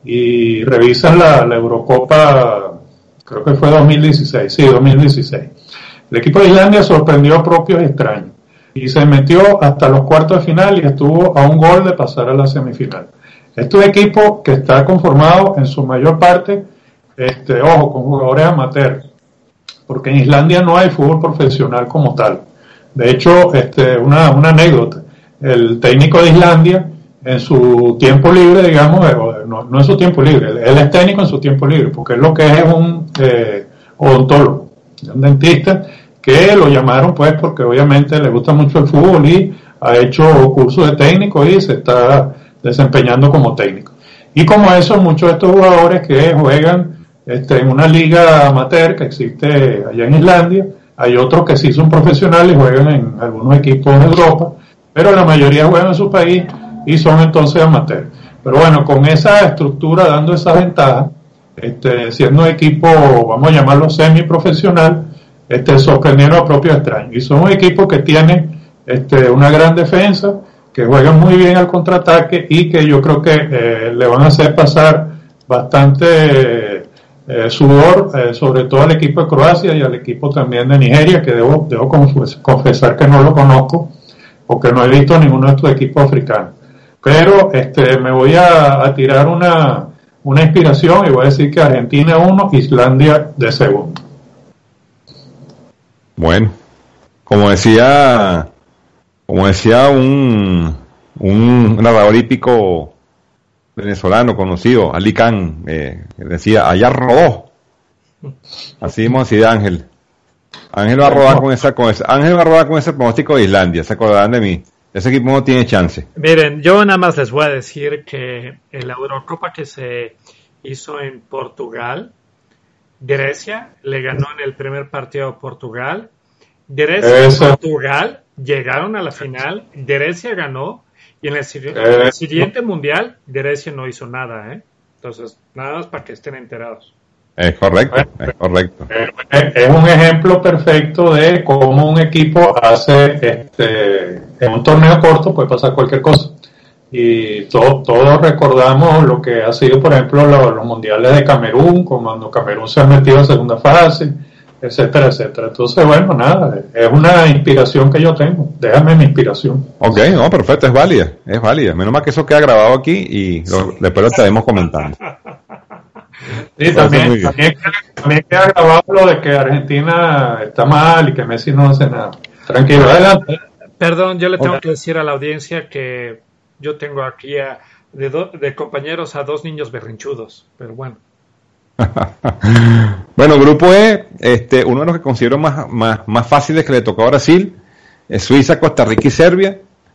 y revisan la, la Eurocopa, creo que fue dos mil dieciséis, sí, dos mil dieciséis. El equipo de Islandia sorprendió a propios extraños y se metió hasta los cuartos de final y estuvo a un gol de pasar a la semifinal. Este es un equipo que está conformado en su mayor parte, este, ojo, con jugadores amateurs, porque en Islandia no hay fútbol profesional como tal. De hecho, este, una, una anécdota, el técnico de Islandia, en su tiempo libre, digamos, no, no en su tiempo libre, él es técnico en su tiempo libre, porque él lo que es es un eh, odontólogo, un dentista, que lo llamaron pues porque obviamente le gusta mucho el fútbol y ha hecho cursos de técnico y se está desempeñando como técnico. Y como eso, muchos de estos jugadores que juegan este, en una liga amateur que existe allá en Islandia, hay otros que sí son profesionales y juegan en algunos equipos de Europa, pero la mayoría juegan en su país y son entonces amateurs. Pero bueno, con esa estructura, dando esa ventaja, este, siendo un equipo, vamos a llamarlo semiprofesional, este, sorprendieron a propios extraños. Y son un equipo que tiene este, una gran defensa, que juegan muy bien al contraataque y que yo creo que eh, le van a hacer pasar bastante eh, sudor, eh, sobre todo al equipo de Croacia y al equipo también de Nigeria, que debo, debo confesar que no lo conozco, porque no he visto ninguno de estos equipos africanos. Pero este, me voy a, a tirar una, una inspiración y voy a decir que Argentina uno, Islandia de segundo. Bueno, como decía, como decía un, un narrador hípico venezolano conocido, Ali Khan, eh, decía, allá rodó. Así mismo así de Ángel. Ángel va a rodar con esa, con esa, Ángel va a rodar con ese pronóstico de Islandia, se acordarán de mí. Ese equipo no tiene chance. Miren, yo nada más les voy a decir que en la Eurocopa que se hizo en Portugal, Grecia le ganó en el primer partido a Portugal. Grecia y Portugal llegaron a la final, Grecia ganó, y en el, en el siguiente mundial Grecia no hizo nada, ¿eh? Entonces, nada más para que estén enterados. Es correcto, es correcto. Es un ejemplo perfecto de cómo un equipo hace, este, en un torneo corto puede pasar cualquier cosa. Y to, todos recordamos lo que ha sido, por ejemplo, los, los mundiales de Camerún, cuando Camerún se ha metido a segunda fase, etcétera, etcétera. Entonces, bueno, nada, es una inspiración que yo tengo. Déjame mi inspiración. Ok, no, perfecto, es válida, es válida. Menos mal que eso queda grabado aquí y lo, después lo estaremos comentando. Sí, también, también, también queda grabado lo de que Argentina está mal y que Messi no hace nada. Tranquilo, adelante. Perdón, yo le tengo okay. que decir a la audiencia que yo tengo aquí a, de, do, de compañeros a dos niños berrinchudos, pero bueno. Bueno, grupo E, este, uno de los que considero más, más, más fáciles que le tocó a Brasil es Suiza, Costa Rica y Serbia.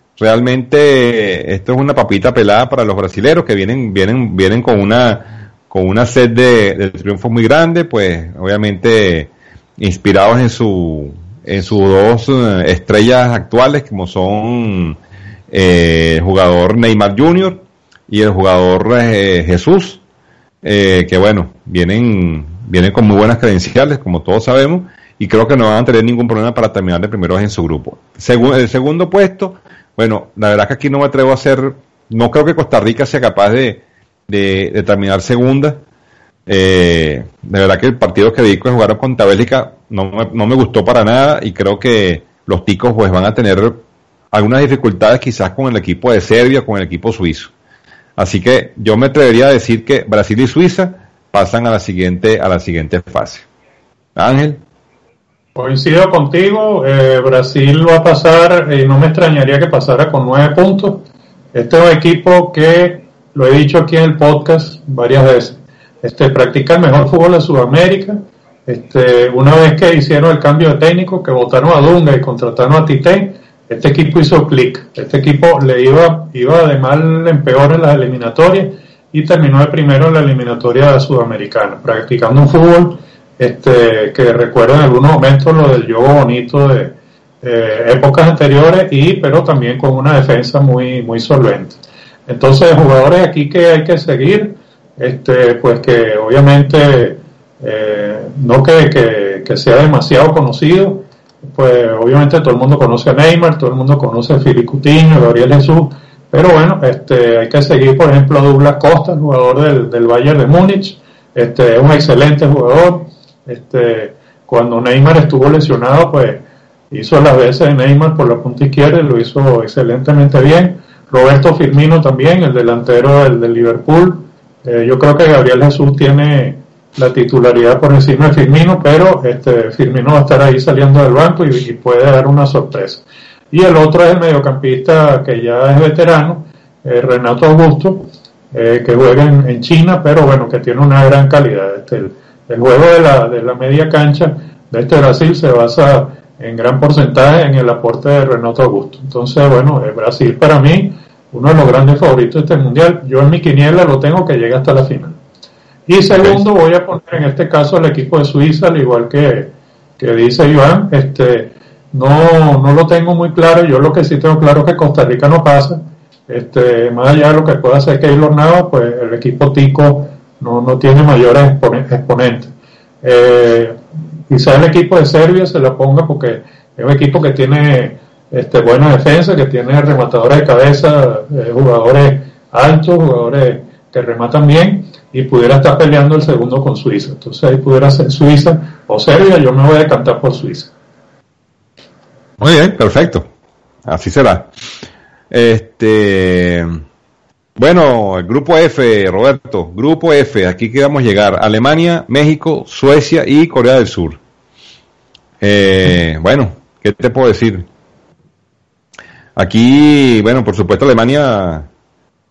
Realmente esto es una papita pelada para los brasileros que vienen, vienen, vienen con una con una sed de, de triunfos muy grande, pues obviamente inspirados en su en sus dos estrellas actuales, como son eh, el jugador Neymar junior y el jugador eh, Jesús, eh, que bueno, vienen vienen con muy buenas credenciales, como todos sabemos, y creo que no van a tener ningún problema para terminar de primeros en su grupo. Según el segundo puesto, bueno, la verdad que aquí no me atrevo a hacer, no creo que Costa Rica sea capaz de De, de terminar segunda. Eh, de verdad que el partido que vi que jugaron contra Bélgica no me, no me gustó para nada y creo que los ticos pues van a tener algunas dificultades quizás con el equipo de Serbia, con el equipo suizo. Así que yo me atrevería a decir que Brasil y Suiza pasan a la siguiente a la siguiente fase. Ángel. Coincido contigo, eh, Brasil va a pasar y eh, no me extrañaría que pasara con nueve puntos. Este es un equipo que lo he dicho aquí en el podcast varias veces, este, practica el mejor fútbol de Sudamérica. Este, una vez que hicieron el cambio de técnico, que votaron a Dunga y contrataron a Tite, este equipo hizo clic. Este equipo le iba, iba de mal en peor en las eliminatorias y terminó de primero en la eliminatoria sudamericana, practicando un fútbol este, que recuerda en algunos momentos lo del juego bonito de eh, épocas anteriores, y pero también con una defensa muy, muy solvente. Entonces, jugadores aquí que hay que seguir, este, pues que obviamente eh, no que, que, que sea demasiado conocido, pues obviamente todo el mundo conoce a Neymar, todo el mundo conoce a Filipe Coutinho, Gabriel Jesús, pero bueno, este, hay que seguir, por ejemplo, a Douglas Costa, el jugador del, del Bayern de Múnich, este, es un excelente jugador. Este, cuando Neymar estuvo lesionado, pues hizo las veces de Neymar por la punta izquierda y lo hizo excelentemente bien. Roberto Firmino también, el delantero del, del Liverpool. Eh, yo creo que Gabriel Jesús tiene la titularidad por encima de Firmino, pero este Firmino va a estar ahí saliendo del banco y, y puede dar una sorpresa. Y el otro es el mediocampista que ya es veterano, eh, Renato Augusto, eh, que juega en, en China, pero bueno, que tiene una gran calidad. Este, el, el juego de la, de la media cancha de este Brasil se basa en gran porcentaje en el aporte de Renato Augusto. Entonces, bueno, el Brasil para mí, uno de los grandes favoritos de este mundial. Yo en mi quiniela lo tengo que llegue hasta la final. Y segundo, voy a poner en este caso al equipo de Suiza, al igual que, que dice Iván. Este, no, no lo tengo muy claro. Yo lo que sí tengo claro es que Costa Rica no pasa. Este, más allá de lo que pueda hacer Keylor Navas, pues el equipo tico no, no tiene mayores exponentes. Eh, quizá el equipo de Serbia se la ponga porque es un equipo que tiene este, buena defensa, que tiene rematadores de cabeza, eh, jugadores altos, jugadores que rematan bien, y pudiera estar peleando el segundo con Suiza. Entonces ahí pudiera ser Suiza o Serbia. Yo me voy a decantar por Suiza. Muy bien, perfecto, así será. Este, bueno, el grupo F, Roberto, grupo F, aquí que vamos a llegar: Alemania, México, Suecia y Corea del Sur. Eh, bueno, ¿qué te puedo decir? Aquí, bueno, por supuesto Alemania,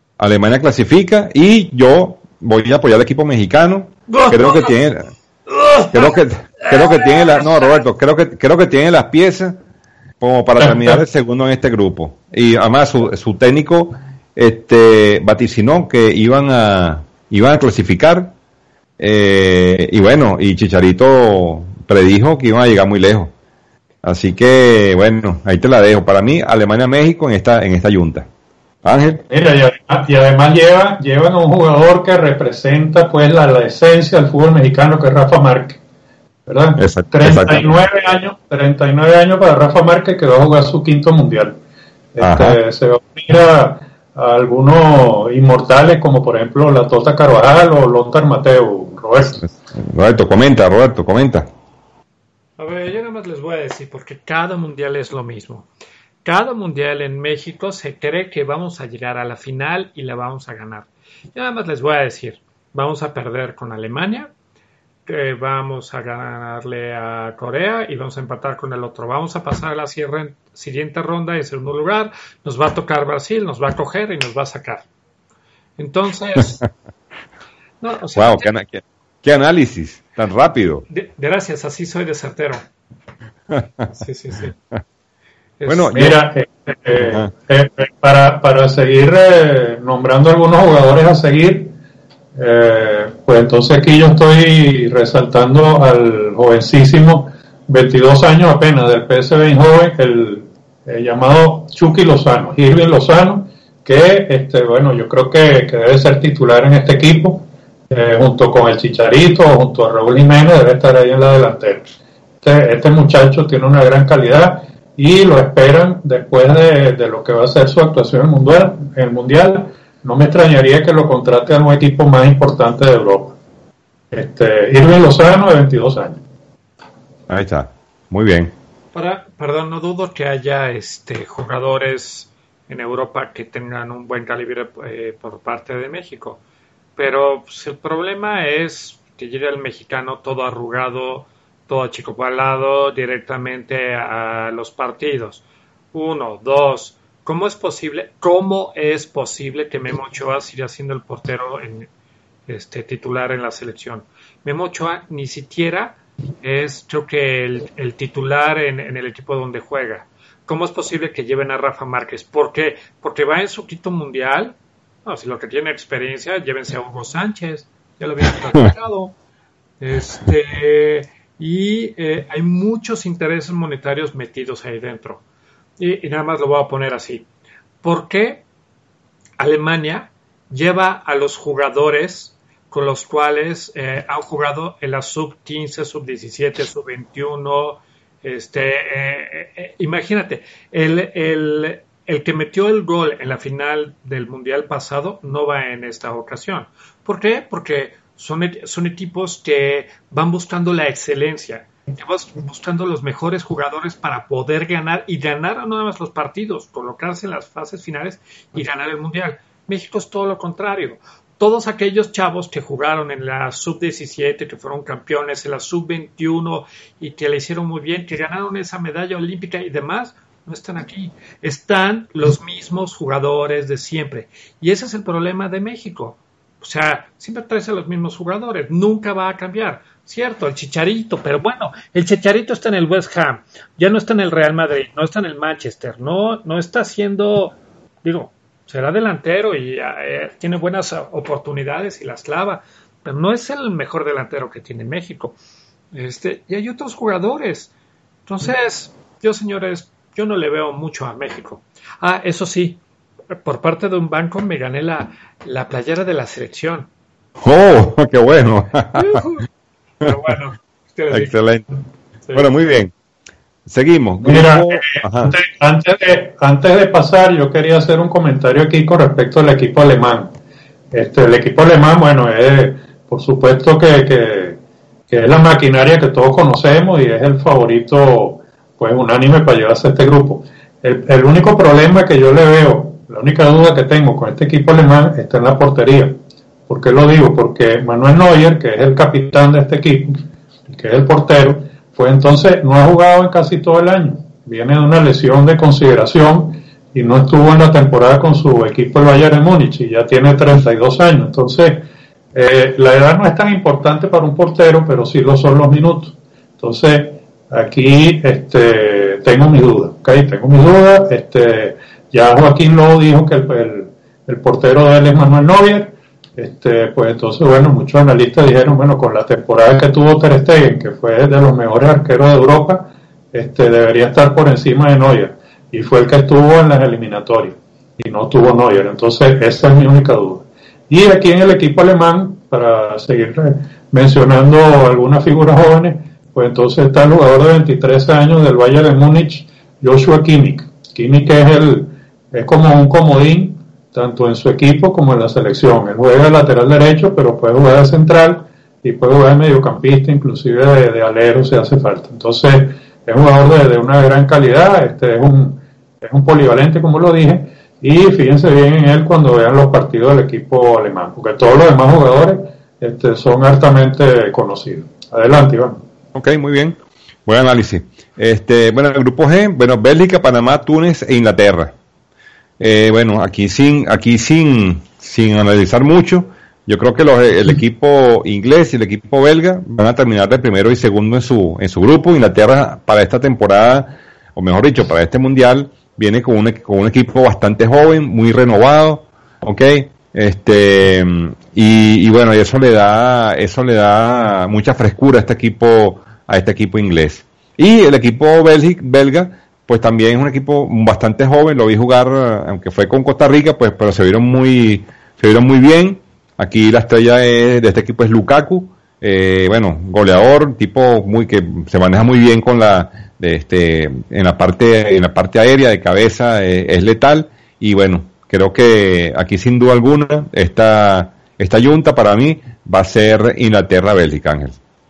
Alemania clasifica y yo voy a apoyar al equipo mexicano. Creo que tiene, creo que creo que tiene la, no Roberto, creo que creo que tiene las piezas como para terminar el segundo en este grupo. Y además su, su técnico este vaticinó que iban a iban a clasificar eh, y bueno, y Chicharito predijo que iban a llegar muy lejos. Así que bueno, ahí te la dejo. Para mí Alemania-México en esta en esta yunta. Ángel. Mira, y además, y además lleva, llevan a un jugador que representa pues la, la esencia del fútbol mexicano, que es Rafa Márquez, ¿verdad? Exacto, treinta y nueve años, treinta y nueve años para Rafa Márquez, que va a jugar su quinto mundial. Este, se va a unir a, a algunos inmortales como por ejemplo la Tota Carvajal o Lothar Mateu. Roberto. Roberto, comenta, Roberto, comenta. A ver, yo nada más les voy a decir, porque cada mundial es lo mismo. Cada mundial en México se cree que vamos a llegar a la final y la vamos a ganar. Yo nada más les voy a decir, vamos a perder con Alemania, que vamos a ganarle a Corea y vamos a empatar con el otro. Vamos a pasar a la siguiente ronda en segundo lugar, nos va a tocar Brasil, nos va a coger y nos va a sacar. Entonces... no, o sea, wow, qué, qué, qué análisis tan rápido. De, gracias, así soy de certero. Sí, sí, sí. Bueno, mira, eh, eh, eh, para, para seguir eh, nombrando algunos jugadores a seguir, eh, pues entonces aquí yo estoy resaltando al jovencísimo, veintidós años apenas, del P S V Eindhoven, el, el llamado Chucky Lozano, Irving Lozano, que este bueno yo creo que, que debe ser titular en este equipo, eh, junto con el Chicharito, junto a Raúl Jiménez, debe estar ahí en la delantera. Este, este muchacho tiene una gran calidad y lo esperan después de, de lo que va a ser su actuación en el mundial, en el mundial. No me extrañaría que lo contrate a un equipo más importante de Europa. Este, Irving Lozano, de veintidós años. Ahí está, muy bien. Para, perdón, no dudo que haya este jugadores en Europa que tengan un buen calibre eh, por parte de México, pero pues, el problema es que llega el mexicano todo arrugado, todo achicopalado directamente a los partidos. Uno, dos, ¿cómo es posible, cómo es posible que Memo Ochoa siga siendo el portero en, este, titular en la selección? Memo Ochoa ni siquiera es, creo que, el, el titular en, en el equipo donde juega. ¿Cómo es posible que lleven a Rafa Márquez? ¿Por qué? Porque va en su quinto mundial. No, si lo que tiene experiencia, llévense a Hugo Sánchez. Ya lo habían platicado. Este... Y eh, hay muchos intereses monetarios metidos ahí dentro. Y, y nada más lo voy a poner así. ¿Por qué Alemania lleva a los jugadores con los cuales eh, han jugado en la sub quince, sub diecisiete, sub veintiuno? Este, eh, eh, imagínate, el, el, el que metió el gol en la final del mundial pasado no va en esta ocasión. ¿Por qué? Porque Son, son equipos que van buscando la excelencia, que van buscando los mejores jugadores para poder ganar y ganar no nada más los partidos, colocarse en las fases finales y ganar el mundial. México es todo lo contrario. Todos aquellos chavos que jugaron en la sub diecisiete, que fueron campeones, en la sub veintiuno y que le hicieron muy bien, que ganaron esa medalla olímpica y demás, no están aquí. Están los mismos jugadores de siempre. Y ese es el problema de México. O sea, siempre traes a los mismos jugadores, nunca va a cambiar. Cierto, el Chicharito, pero bueno, el Chicharito está en el West Ham, ya no está en el Real Madrid, no está en el Manchester, no, no está haciendo, digo, será delantero y eh, tiene buenas oportunidades y las clava, pero no es el mejor delantero que tiene México. Este, y hay otros jugadores. Entonces, yo señores, yo no le veo mucho a México. Ah, eso sí, por parte de un banco me gané la, la playera de la selección. ¡Oh, qué bueno! Pero bueno, excelente. Sí. Bueno, muy bien. Seguimos. Mira, eh, antes, antes, de, antes de pasar, yo quería hacer un comentario aquí con respecto al equipo alemán. Este, el equipo alemán, bueno, es por supuesto que, que, que es la maquinaria que todos conocemos y es el favorito, pues, unánime para llevarse a este grupo. El, el único problema que yo le veo, la única duda que tengo con este equipo alemán está en la portería. ¿Por qué lo digo? Porque Manuel Neuer, que es el capitán de este equipo, que es el portero, pues entonces no ha jugado en casi todo el año. Viene de una lesión de consideración y no estuvo en la temporada con su equipo el Bayern de Múnich y ya tiene treinta y dos años. Entonces, Eh, la edad no es tan importante para un portero, pero sí lo son los minutos. Entonces, aquí este, tengo mis dudas, ¿okay? Tengo mis dudas. Este, ya Joaquín Lowe dijo que el, el, el portero de él es Manuel Neuer. Este, pues entonces, bueno, muchos analistas dijeron, bueno, con la temporada que tuvo Ter Stegen, que fue de los mejores arqueros de Europa, este, debería estar por encima de Neuer. Y fue el que estuvo en las eliminatorias. Y no tuvo Neuer. Entonces, esa es mi única duda. Y aquí en el equipo alemán, para seguir mencionando algunas figuras jóvenes, pues entonces está el jugador de veintitrés años del Bayern de Múnich, Joshua Kimmich. Kimmich es, el, es como un comodín, tanto en su equipo como en la selección. Él juega de lateral derecho, pero puede jugar de central y puede jugar de mediocampista, inclusive de, de alero si hace falta. Entonces, es un jugador de, de una gran calidad, este es un, es un polivalente, como lo dije. Y fíjense bien en él cuando vean los partidos del equipo alemán, porque todos los demás jugadores este, son altamente conocidos. Adelante, Iván. Ok, muy bien. Buen análisis. Este, bueno, el grupo G, bueno, Bélgica, Panamá, Túnez e Inglaterra. Eh, bueno, aquí sin, aquí sin, sin analizar mucho, yo creo que los, el equipo inglés y el equipo belga van a terminar de primero y segundo en su, en su grupo. Inglaterra para esta temporada, o mejor dicho, para este mundial, viene con un, con un equipo bastante joven, muy renovado, ¿ok? Este, y, y bueno, y eso le da, eso le da mucha frescura a este equipo, a este equipo inglés. Y el equipo belgi, belga, pues también es un equipo bastante joven, lo vi jugar, aunque fue con Costa Rica, pues, pero se vieron muy, se vieron muy bien. Aquí la estrella es, de este equipo es Lukaku, eh, bueno, goleador, tipo muy que se maneja muy bien con la, de este, en la parte, en la parte aérea de cabeza, eh, es letal. Y bueno, creo que aquí sin duda alguna esta, esta yunta para mí va a ser Inglaterra-Bélgica, Ángel.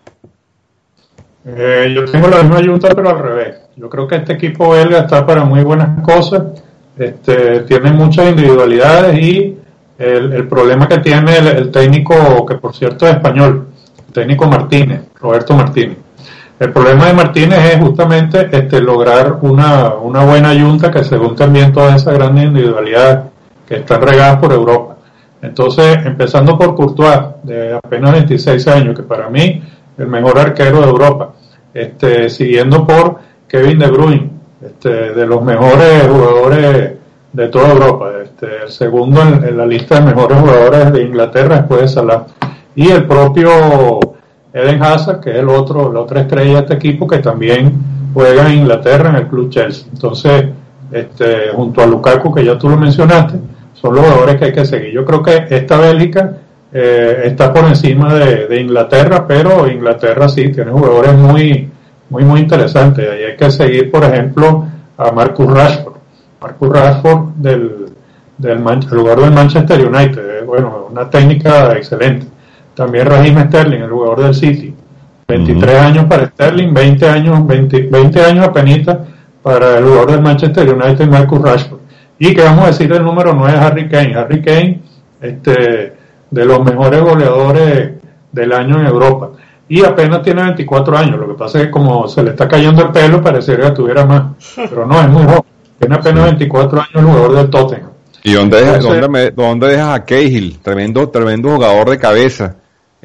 Eh, yo tengo la misma yunta, pero al revés. Yo creo que este equipo belga está para muy buenas cosas, este, tiene muchas individualidades y el, el problema que tiene el, el técnico, que por cierto es español, el técnico Martínez, Roberto Martínez. El problema de Martínez es justamente este, lograr una, una buena yunta que se junten bien todas esas grandes individualidades que están regadas por Europa. Entonces, empezando por Courtois, de apenas veintiséis años, que para mí el mejor arquero de Europa, este, siguiendo por Kevin De Bruyne, este, de los mejores jugadores de toda Europa, este, el segundo en, en la lista de mejores jugadores de Inglaterra después de Salah, y el propio Eden Hazard, que es el otro, la otra estrella de este equipo, que también juega en Inglaterra en el club Chelsea. Entonces, este, junto a Lukaku, que ya tú lo mencionaste, son los jugadores que hay que seguir. Yo creo que esta Bélgica eh, está por encima de, de Inglaterra, pero Inglaterra sí tiene jugadores muy, muy, muy interesantes. Ahí hay que seguir, por ejemplo, a Marcus Rashford. Marcus Rashford del, del Man- el jugador del Manchester United. Eh, bueno, una técnica excelente. También Raheem Sterling, el jugador del City. veintitrés uh-huh. años para Sterling, veinte años, veinte, veinte años apenas para el jugador del Manchester United, Marcus Rashford. Y que vamos a decir el número nueve, Harry Kane. Harry Kane, este, de los mejores goleadores del año en Europa. Y apenas tiene veinticuatro años. Lo que pasa es que como se le está cayendo el pelo, parecería que tuviera más. Pero no, es muy joven. Tiene apenas veinticuatro años el jugador del Tottenham. ¿Y dónde dejas, Entonces, dónde me, dónde dejas a Cahill? Tremendo, tremendo jugador de cabeza.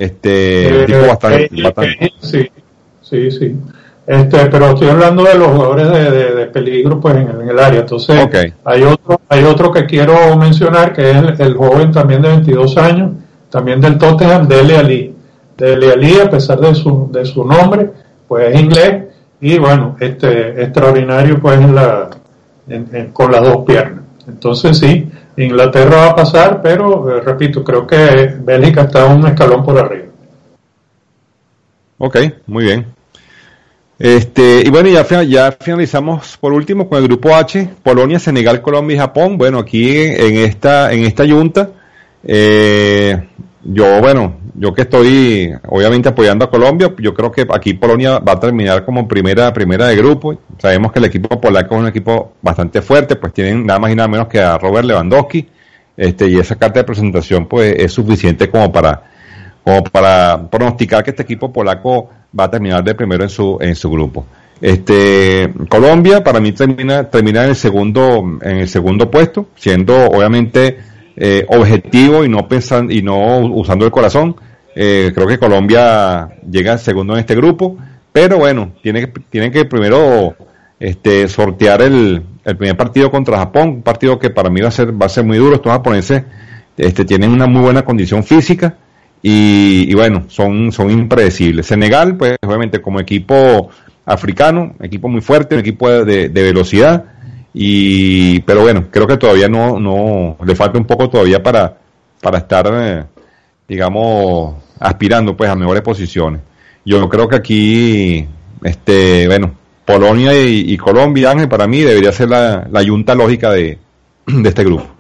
Este, eh, tipo bastante, Cahill, bastante. Cahill, sí, sí, sí. Este, pero estoy hablando de los jugadores de, de, de peligro, pues, en el, en el área. Entonces, okay. hay otro, hay otro que quiero mencionar, que es el, el joven también de veintidós años, también del Tottenham, Dele Alli. Dele Alli, a pesar de su, de su nombre, pues es inglés, y bueno, este, extraordinario, pues, en la, en, en, con las dos piernas. Entonces, sí, Inglaterra va a pasar, pero, eh, repito, creo que Bélgica está un escalón por arriba. Ok, muy bien. Este, y bueno, ya, ya finalizamos por último con el grupo H, Polonia, Senegal, Colombia y Japón. Bueno, aquí en esta, en esta yunta, eh, yo, bueno, yo que estoy obviamente apoyando a Colombia, yo creo que aquí Polonia va a terminar como primera, primera de grupo. Sabemos que el equipo polaco es un equipo bastante fuerte, pues tienen nada más y nada menos que a Robert Lewandowski, este, y esa carta de presentación pues es suficiente como para, como para pronosticar que este equipo polaco va a terminar de primero en su en su grupo. Este, Colombia para mí termina termina en el segundo en el segundo puesto, siendo obviamente eh, objetivo y no pensando y no usando el corazón. Eh, creo que Colombia llega segundo en este grupo, pero bueno, tiene que, tienen que primero este, sortear el, el primer partido contra Japón, un partido que para mí va a ser va a ser muy duro. Estos japoneses este, tienen una muy buena condición física y, y bueno, son, son impredecibles. Senegal, pues obviamente como equipo africano, equipo muy fuerte, un equipo de, de, de velocidad, y pero bueno, creo que todavía no, no le falta un poco todavía para, para estar, eh, digamos, aspirando pues a mejores posiciones. Yo creo que aquí, este, bueno, Polonia y, y Colombia, Ángel, para mí debería ser la, la yunta lógica de, de este grupo.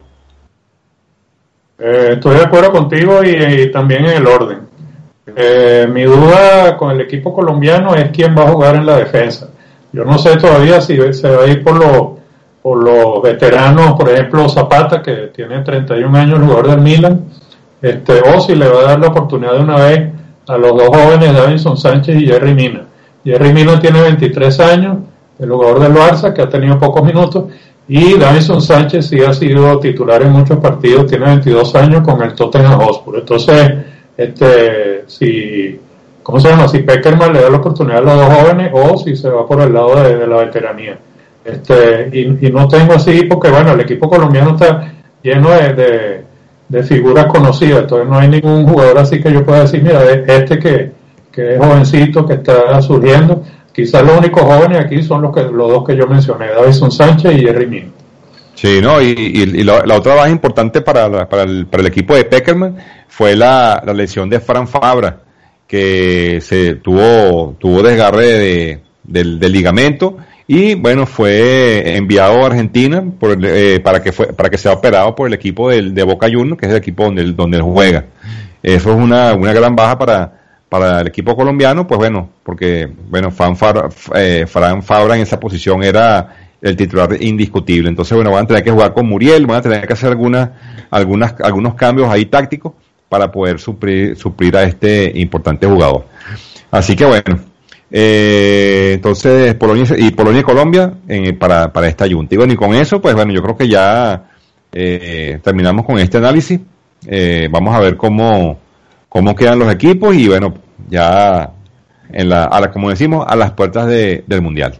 Eh, estoy de acuerdo contigo y, y también en el orden. Eh, mi duda con el equipo colombiano es quién va a jugar en la defensa. Yo no sé todavía si se va a ir por los, por los veteranos, por ejemplo Zapata, que tiene treinta y un años, jugador del Milan, este, o si le va a dar la oportunidad de una vez a los dos jóvenes, Davinson Sánchez y Yerry Mina. Yerry Mina tiene veintitrés años, el jugador del Barça, que ha tenido pocos minutos, y Davinson Sánchez sí ha sido titular en muchos partidos, tiene veintidós años con el Tottenham Hotspur. Entonces, este, si, ¿cómo se llama? Si Peckerman le da la oportunidad a los dos jóvenes o si se va por el lado de, de la veteranía. Este, y, y no tengo así, porque bueno, el equipo colombiano está lleno de, de, de figuras conocidas, entonces no hay ningún jugador así que yo pueda decir, mira, este que, que es jovencito, que está surgiendo. Quizás los únicos jóvenes aquí son los que los dos que yo mencioné, Davinson Sánchez y Yerry Mina. Sí, no, y, y, y la, la otra baja importante para, la, para, el, para el equipo de Peckerman fue la, la lesión de Fran Fabra, que se tuvo tuvo desgarre de, del, del ligamento y bueno, fue enviado a Argentina por, eh, para que fue para que sea operado por el equipo del, de Boca Juniors, que es el equipo donde él, donde él juega. Eso es una, una gran baja para para el equipo colombiano, pues bueno, porque bueno, Fran Fabra, eh, Fran Fabra en esa posición era el titular indiscutible. Entonces, bueno, van a tener que jugar con Muriel, van a tener que hacer algunas, algunas, algunos cambios ahí tácticos para poder suplir, suplir a este importante jugador. Así que bueno, eh, entonces Polonia y Polonia y Colombia eh, para, para esta junta. Y bueno, y con eso, pues bueno, yo creo que ya eh, terminamos con este análisis. Eh, vamos a ver cómo, cómo quedan los equipos y bueno, ya en la, a la, como decimos, a las puertas de, del Mundial.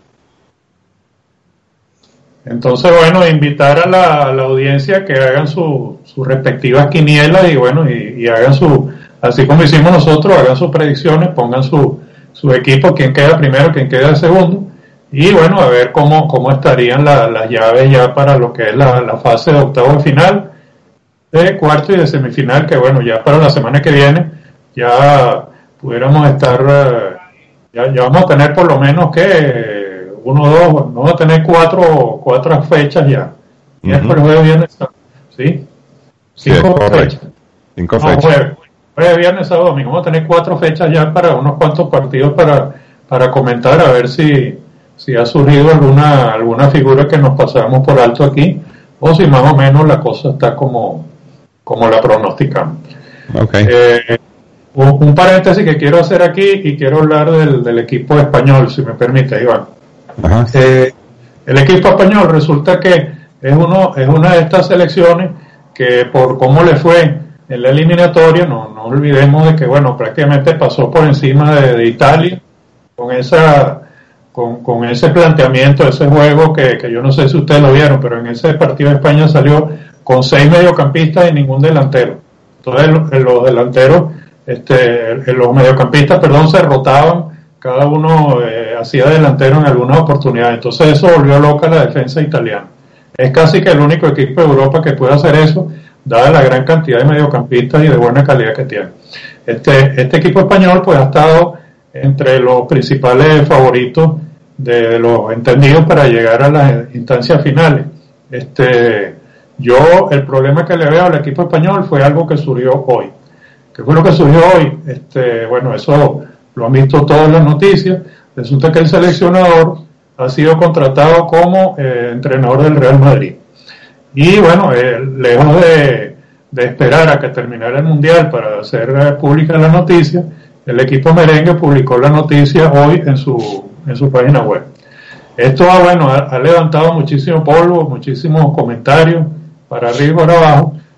Entonces, bueno, invitar a la, a la audiencia que hagan sus su respectivas quinielas y bueno, y, y hagan su, así como hicimos nosotros, hagan sus predicciones, pongan su, su equipo, quién queda primero, quién queda segundo, y bueno, a ver cómo, cómo estarían la, las llaves ya para lo que es la, la fase de octavo de final, de cuarto y de semifinal, que bueno, ya para la semana que viene ya pudiéramos estar, ya, ya vamos a tener por lo menos que uno, dos, vamos a tener cuatro, cuatro fechas ya. Miércoles, jueves, viernes, sábado. ¿Sí? Cinco sí, fechas. Cinco no, fechas. Jueves, jueves, viernes, sábado, domingo. Vamos a tener cuatro fechas ya para unos cuantos partidos para, para comentar, a ver si, si ha surgido alguna, alguna figura que nos pasamos por alto aquí, o si más o menos la cosa está como, como la pronosticamos. Okay. Eh, un, un paréntesis que quiero hacer aquí y quiero hablar del, del equipo español, si me permite, Iván. Ajá. Eh, el equipo español resulta que es uno es una de estas selecciones que por cómo le fue en la eliminatoria, no, no olvidemos de que bueno, prácticamente pasó por encima de, de Italia con esa con, con ese planteamiento, ese juego que, que yo no sé si ustedes lo vieron, pero en ese partido de España salió con seis mediocampistas y ningún delantero. Entonces los, los delanteros, este, los mediocampistas, perdón, se rotaban. Cada uno eh, hacía delantero en algunas oportunidades. Entonces eso volvió loca la defensa italiana. Es casi que el único equipo de Europa que puede hacer eso, dada la gran cantidad de mediocampistas y de buena calidad que tiene. Este, este equipo español pues ha estado entre los principales favoritos de, de los entendidos para llegar a las instancias finales. Este, yo el problema que le veo al equipo español fue algo que surgió hoy. ¿Qué fue lo que surgió hoy? Este, bueno, eso lo han visto todas las noticias. Resulta que el seleccionador ha sido contratado como eh, entrenador del Real Madrid. Y bueno, eh, lejos de, de esperar a que terminara el Mundial para hacer eh, pública la noticia, el equipo merengue publicó la noticia hoy en su, en su página web. Esto bueno, ha, ha levantado muchísimo polvo, muchísimos comentarios para arriba y para abajo,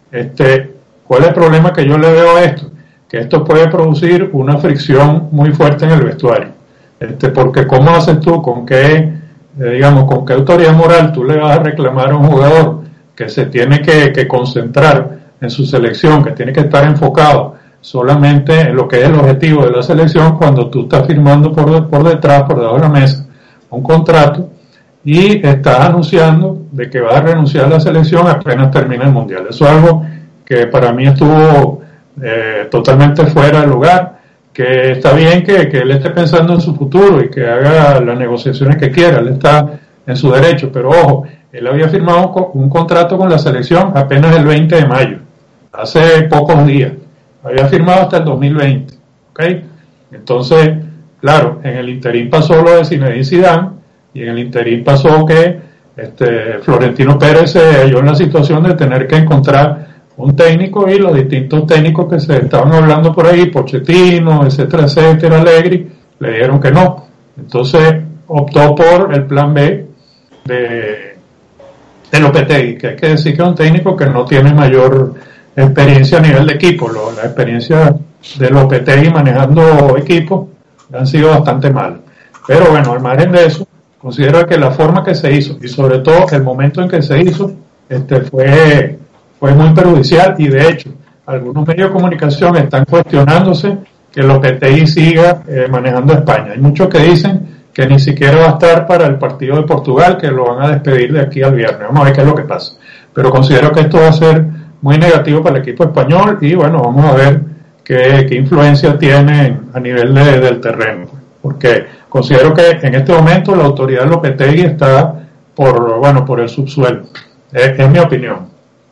Este, ¿cuál es el problema que yo le veo a esto? Que esto puede producir una fricción muy fuerte en el vestuario. Este, porque ¿cómo haces tú? ¿Con qué, eh, digamos, con qué autoridad moral tú le vas a reclamar a un jugador que se tiene que, que concentrar en su selección, que tiene que estar enfocado solamente en lo que es el objetivo de la selección, cuando tú estás firmando por, por detrás, por debajo de la mesa, un contrato y estás anunciando de que vas a renunciar a la selección apenas termine el Mundial? Eso es algo que para mí estuvo eh, totalmente fuera de lugar, que está bien que, que él esté pensando en su futuro y que haga las negociaciones que quiera, él está en su derecho, pero ojo, él había firmado un contrato con la selección apenas el veinte de mayo, hace pocos días. Había firmado hasta el dos mil veinte, ¿ok? Entonces, claro, en el interín pasó lo de Zinedine Zidane y en el interín pasó que este, Florentino Pérez se halló en la situación de tener que encontrar un técnico y los distintos técnicos que se estaban hablando por ahí, Pochettino, etcétera, etcétera, Allegri, le dijeron que no. Entonces, optó por el plan B de, de Lopetegui, que hay que decir que es un técnico que no tiene mayor experiencia a nivel de equipo. Lo, la experiencia de Lopetegui manejando equipos han sido bastante malas. Pero bueno, al margen de eso, considero que la forma que se hizo y sobre todo el momento en que se hizo este fue, fue muy perjudicial, y de hecho algunos medios de comunicación están cuestionándose que Lopetegui siga eh, manejando España. Hay muchos que dicen que ni siquiera va a estar para el partido de Portugal, que lo van a despedir de aquí al viernes. Vamos a ver qué es lo que pasa. Pero considero que esto va a ser muy negativo para el equipo español y bueno, vamos a ver qué, qué influencia tiene a nivel de, del terreno, porque considero que en este momento la autoridad de Lopetegui está por, bueno, por el subsuelo. Es, es mi opinión.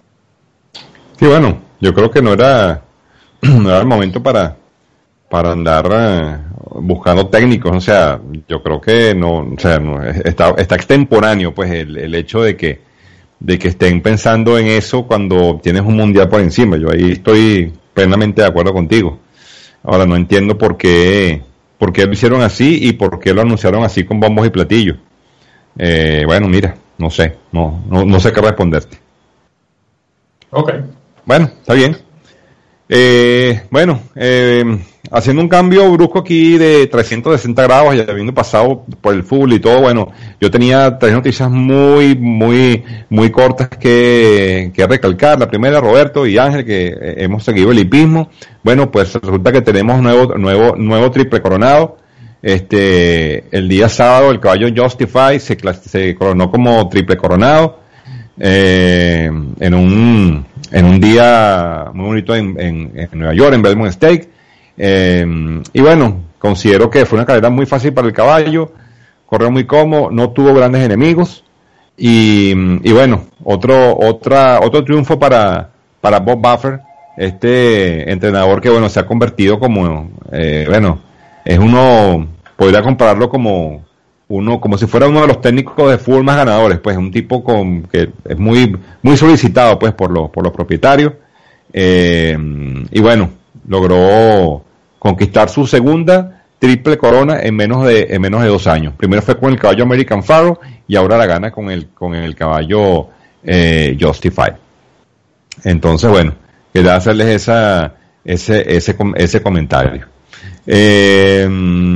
Sí, bueno, yo creo que no era, no era el momento para, para andar uh, buscando técnicos, o sea, yo creo que no, o sea, no, está, está extemporáneo, pues, el, el hecho de que de que estén pensando en eso cuando tienes un mundial por encima. Yo ahí estoy plenamente de acuerdo contigo. Ahora no entiendo por qué, por qué lo hicieron así y por qué lo anunciaron así con bombos y platillos. Eh, bueno, mira, no sé, no, no, no sé qué responderte. Ok. Bueno, está bien. Eh, bueno, eh, haciendo un cambio brusco aquí de trescientos sesenta grados y habiendo pasado por el fútbol y todo, bueno, yo tenía tres noticias muy, muy, muy cortas que, que recalcar. La primera, Roberto y Ángel, que eh, hemos seguido el hipismo. Bueno, pues resulta que tenemos nuevo, nuevo, nuevo triple coronado. Este, el día sábado el caballo Justify se, se coronó como triple coronado. Eh, en un en un día muy bonito en, en, en Nueva York, en Belmont State, eh, y bueno, considero que fue una carrera muy fácil para el caballo, corrió muy cómodo, no tuvo grandes enemigos, y, y bueno, otro otra otro triunfo para para Bob Baffert, este entrenador que bueno se ha convertido como eh, bueno es uno, podría compararlo como uno, como si fuera uno de los técnicos de fútbol más ganadores, pues un tipo con que es muy muy solicitado pues por los por los propietarios, eh, y bueno, logró conquistar su segunda triple corona en menos de en menos de dos años. Primero fue con el caballo American Pharoah y ahora la gana con el con el caballo eh, Justify. Entonces bueno, quería hacerles esa ese ese ese comentario. Eh,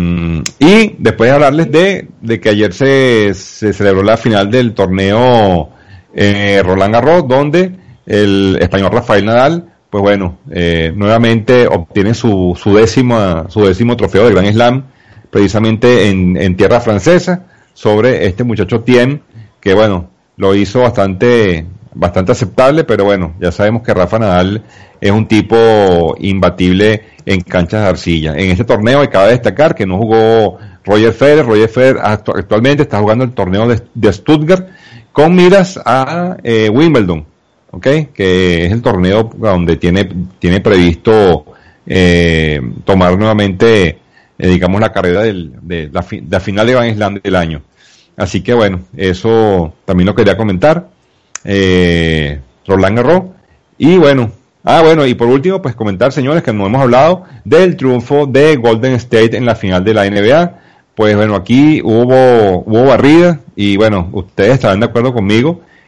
y después hablarles de, de que ayer se, se celebró la final del torneo eh, Roland Garros, donde el español Rafael Nadal, pues bueno, eh, nuevamente obtiene su, su décimo, su décimo trofeo de Grand Slam, precisamente en, en tierra francesa, sobre este muchacho Thiem, que bueno, lo hizo bastante, bastante aceptable, pero bueno, ya sabemos que Rafa Nadal es un tipo imbatible en canchas de arcilla. En este torneo cabe destacar que no jugó Roger Federer. Roger Federer actu- actualmente está jugando el torneo de, de Stuttgart con miras a eh, Wimbledon, ¿okay? Que es el torneo donde tiene tiene previsto eh, tomar nuevamente, eh, digamos, la carrera del, de, la fi- de la final de Grand Slam del año. Así que bueno, eso también lo quería comentar. Eh, Roland Garros. Y bueno, Ah, bueno, y por último, pues comentar, señores, que no hemos hablado del triunfo de Golden State en la final de la N B A. Pues bueno, aquí hubo hubo barrida y bueno, ustedes estarán de acuerdo conmigo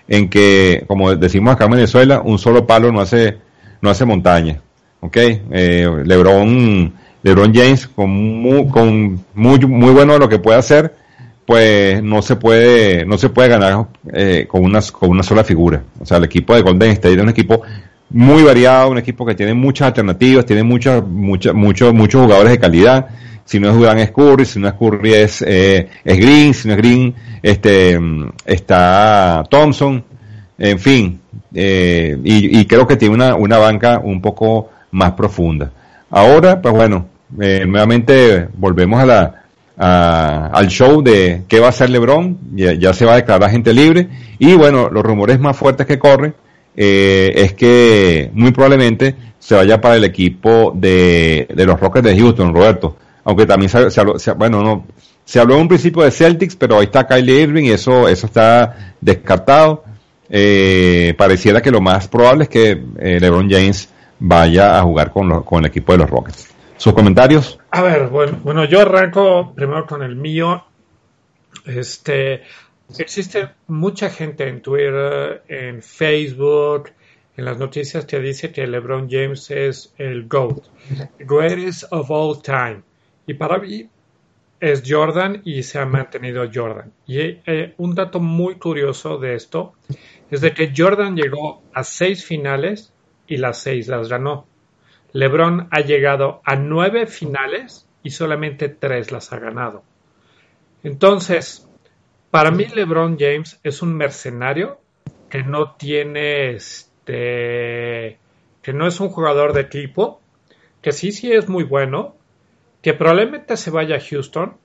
en que, como decimos acá en Venezuela, un solo palo no hace, no hace montaña. ¿Ok? Eh, LeBron, LeBron James, con, muy, con muy, muy bueno de lo que puede hacer, pues no se puede, no se puede ganar eh, con una, con una sola figura. O sea, el equipo de Golden State es un equipo muy variado, un equipo que tiene muchas alternativas, tiene muchas, muchas, muchos, muchos jugadores de calidad. Si no es Durant es Curry, si no es Curry es, eh, es Green, si no es Green, este, está Thompson, en fin, eh, y, y creo que tiene una, una banca un poco más profunda. Ahora, pues bueno, eh, nuevamente volvemos a la, a, al show de qué va a hacer LeBron, ya, ya se va a declarar gente libre, y bueno, los rumores más fuertes que corren, eh, es que muy probablemente se vaya para el equipo de, de los Rockets de Houston, Roberto. Aunque también se, se habló, se, bueno, no, se habló en un principio de Celtics, pero ahí está Kyrie Irving y eso, eso está descartado. Eh, pareciera que lo más probable es que eh, LeBron James vaya a jugar con, lo, con el equipo de los Rockets. ¿Sus comentarios? A ver, bueno, bueno, yo arranco primero con el mío. Este, existe mucha gente en Twitter, en Facebook, en las noticias que dice que LeBron James es el GOAT, greatest of all time. Y para mí es Jordan y se ha mantenido Jordan. Y eh, un dato muy curioso de esto es de que Jordan llegó a seis finales y las seis las ganó. LeBron ha llegado a nueve finales y solamente tres las ha ganado. Entonces, para mí LeBron James es un mercenario que no tiene, este, que no es un jugador de equipo, que sí, sí es muy bueno, que probablemente se vaya a Houston,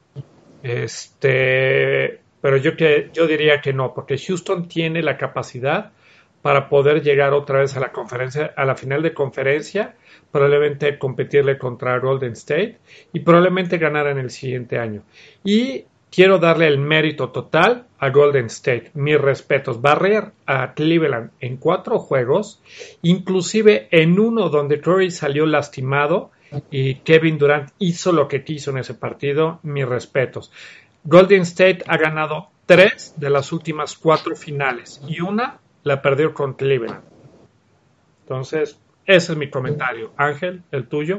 este, pero yo que yo diría que no, porque Houston tiene la capacidad para poder llegar otra vez a la conferencia, a la final de conferencia, probablemente competirle contra Golden State y probablemente ganar en el siguiente año. Y quiero darle el mérito total a Golden State. Mis respetos. Barrer a Cleveland en cuatro juegos, inclusive en uno donde Curry salió lastimado y Kevin Durant hizo lo que quiso en ese partido. Mis respetos. Golden State ha ganado tres de las últimas cuatro finales y una la perdió con Cleveland. Entonces, ese es mi comentario. Ángel, el tuyo.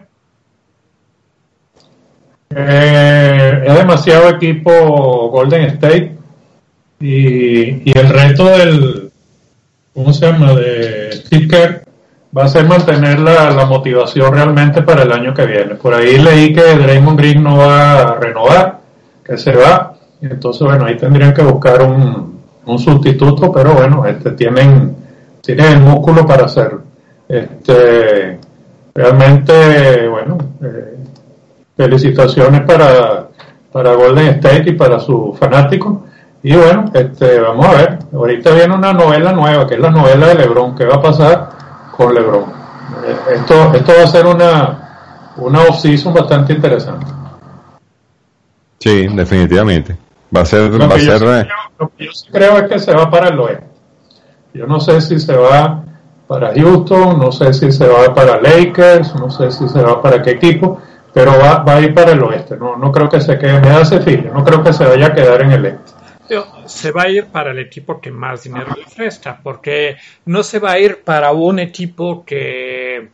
Eh, es demasiado equipo Golden State y, y el reto del, ¿cómo se llama? De Steve Kerr va a ser mantener la, la motivación realmente para el año que viene. Por ahí leí que Draymond Green no va a renovar, que se va, y entonces bueno, ahí tendrían que buscar un, un sustituto, pero bueno, este tienen, tienen el músculo para hacerlo. Este, realmente, bueno, eh, felicitaciones para, para Golden State y para sus fanáticos. Y bueno, este, vamos a ver, ahorita viene una novela nueva, que es la novela de LeBron. ¿Qué va a pasar con LeBron? Eh, esto, esto va a ser una, una off-season bastante interesante. Sí, definitivamente. Va a ser, Lo va a que, yo, ser. sí, lo que yo sí creo es que se va para el oeste. Yo no sé si se va para Houston, no sé si se va para Lakers, no sé si se va para qué equipo, pero va, va a ir para el oeste. No, no creo que se quede, me hace fila, no creo que se vaya a quedar en el este. Se va a ir para el equipo que más dinero le ofrezca, porque no se va a ir para un equipo que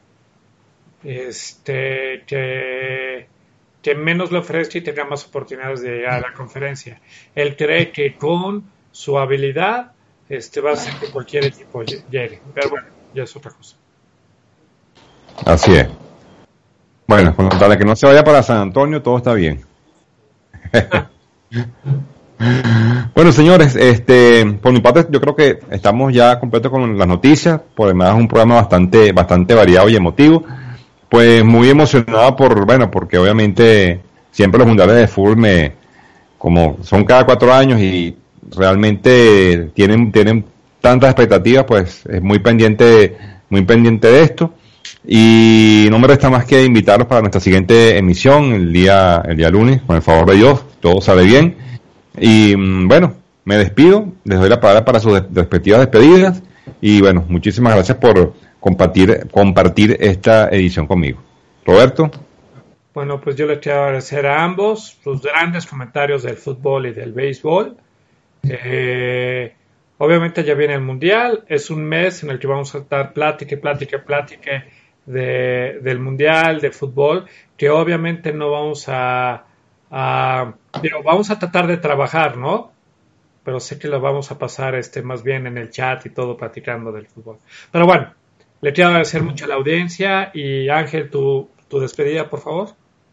este que, que menos le ofrezca y tenga más oportunidades de llegar a la conferencia. Él cree que con su habilidad este va a hacer que cualquier equipo llegue, pero bueno, ya es otra cosa. Así es. Bueno, con tal de que no se vaya para San Antonio, todo está bien. Bueno, señores, este, por mi parte, yo creo que estamos ya completos con las noticias. Por demás, es un programa bastante, bastante variado y emotivo. Pues muy emocionado por, bueno, porque obviamente siempre los mundiales de fútbol me, como son cada cuatro años y realmente tienen, tienen tantas expectativas, pues es muy pendiente, muy pendiente de esto. Y no me resta más que invitarlos para nuestra siguiente emisión el día, el día lunes, con el favor de Dios, todo sale bien. Y bueno, me despido, les doy la palabra para sus respectivas despedidas y bueno, muchísimas gracias por compartir compartir esta edición conmigo. Roberto. Bueno, pues yo les quiero agradecer a ambos sus grandes comentarios del fútbol y del béisbol. Eh, obviamente ya viene el Mundial, es un mes en el que vamos a estar plática, plática, plática de, del Mundial, de fútbol, que obviamente no vamos a, a digo, vamos a tratar de trabajar, ¿no? Pero sé que lo vamos a pasar este más bien en el chat y todo platicando del fútbol. Pero bueno, le quiero agradecer mucho a la audiencia y Ángel, tu, tu despedida, por favor.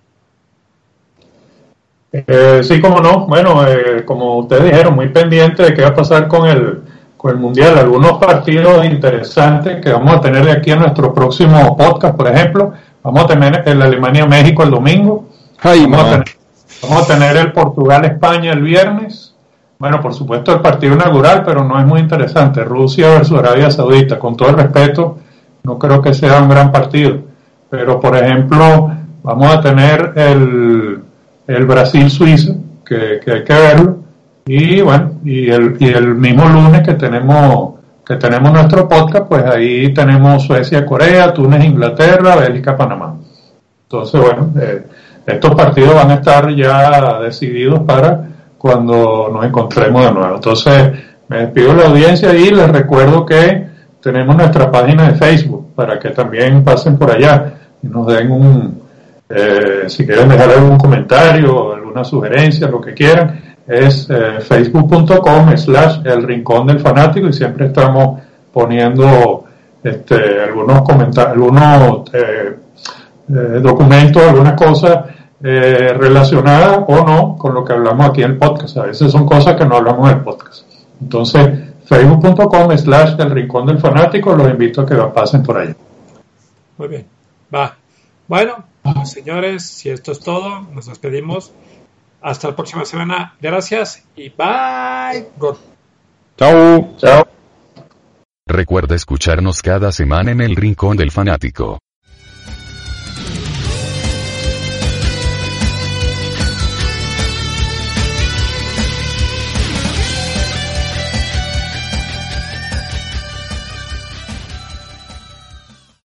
Eh, sí, como no. Bueno, eh, como ustedes dijeron, muy pendiente de qué va a pasar con el, con el Mundial. Algunos partidos interesantes que vamos a tener de aquí a nuestro próximo podcast, por ejemplo. Vamos a tener el Alemania-México el domingo. Ay, vamos, a man. tener, vamos a tener el Portugal-España el viernes. Bueno, por supuesto el partido inaugural, pero no es muy interesante. Rusia versus Arabia Saudita. Con todo el respeto, no creo que sea un gran partido. Pero, por ejemplo, vamos a tener el... el Brasil-Suiza, que, que hay que verlo, y bueno, y el, y el mismo lunes que tenemos que tenemos nuestro podcast, pues ahí tenemos Suecia-Corea, Túnez-Inglaterra, Bélgica-Panamá. Entonces, bueno, eh, estos partidos van a estar ya decididos para cuando nos encontremos de nuevo. Entonces, me despido de la audiencia y les recuerdo que tenemos nuestra página de Facebook, para que también pasen por allá y nos den un... Eh, si quieren dejar algún comentario, alguna sugerencia, lo que quieran, es eh, facebook punto com slash el rincón del fanático, y siempre estamos poniendo este, algunos comentarios, algunos eh, eh, documentos, algunas cosas eh, relacionadas o no con lo que hablamos aquí en el podcast. A veces son cosas que no hablamos en el podcast. Entonces, facebook punto com slash el rincón del fanático, los invito a que pasen por ahí. Muy bien, va. Bueno, pues, señores, si esto es todo, nos despedimos. Hasta la próxima semana. Gracias y bye. Good. Chao. Chao. Recuerda escucharnos cada semana en el Rincón del Fanático.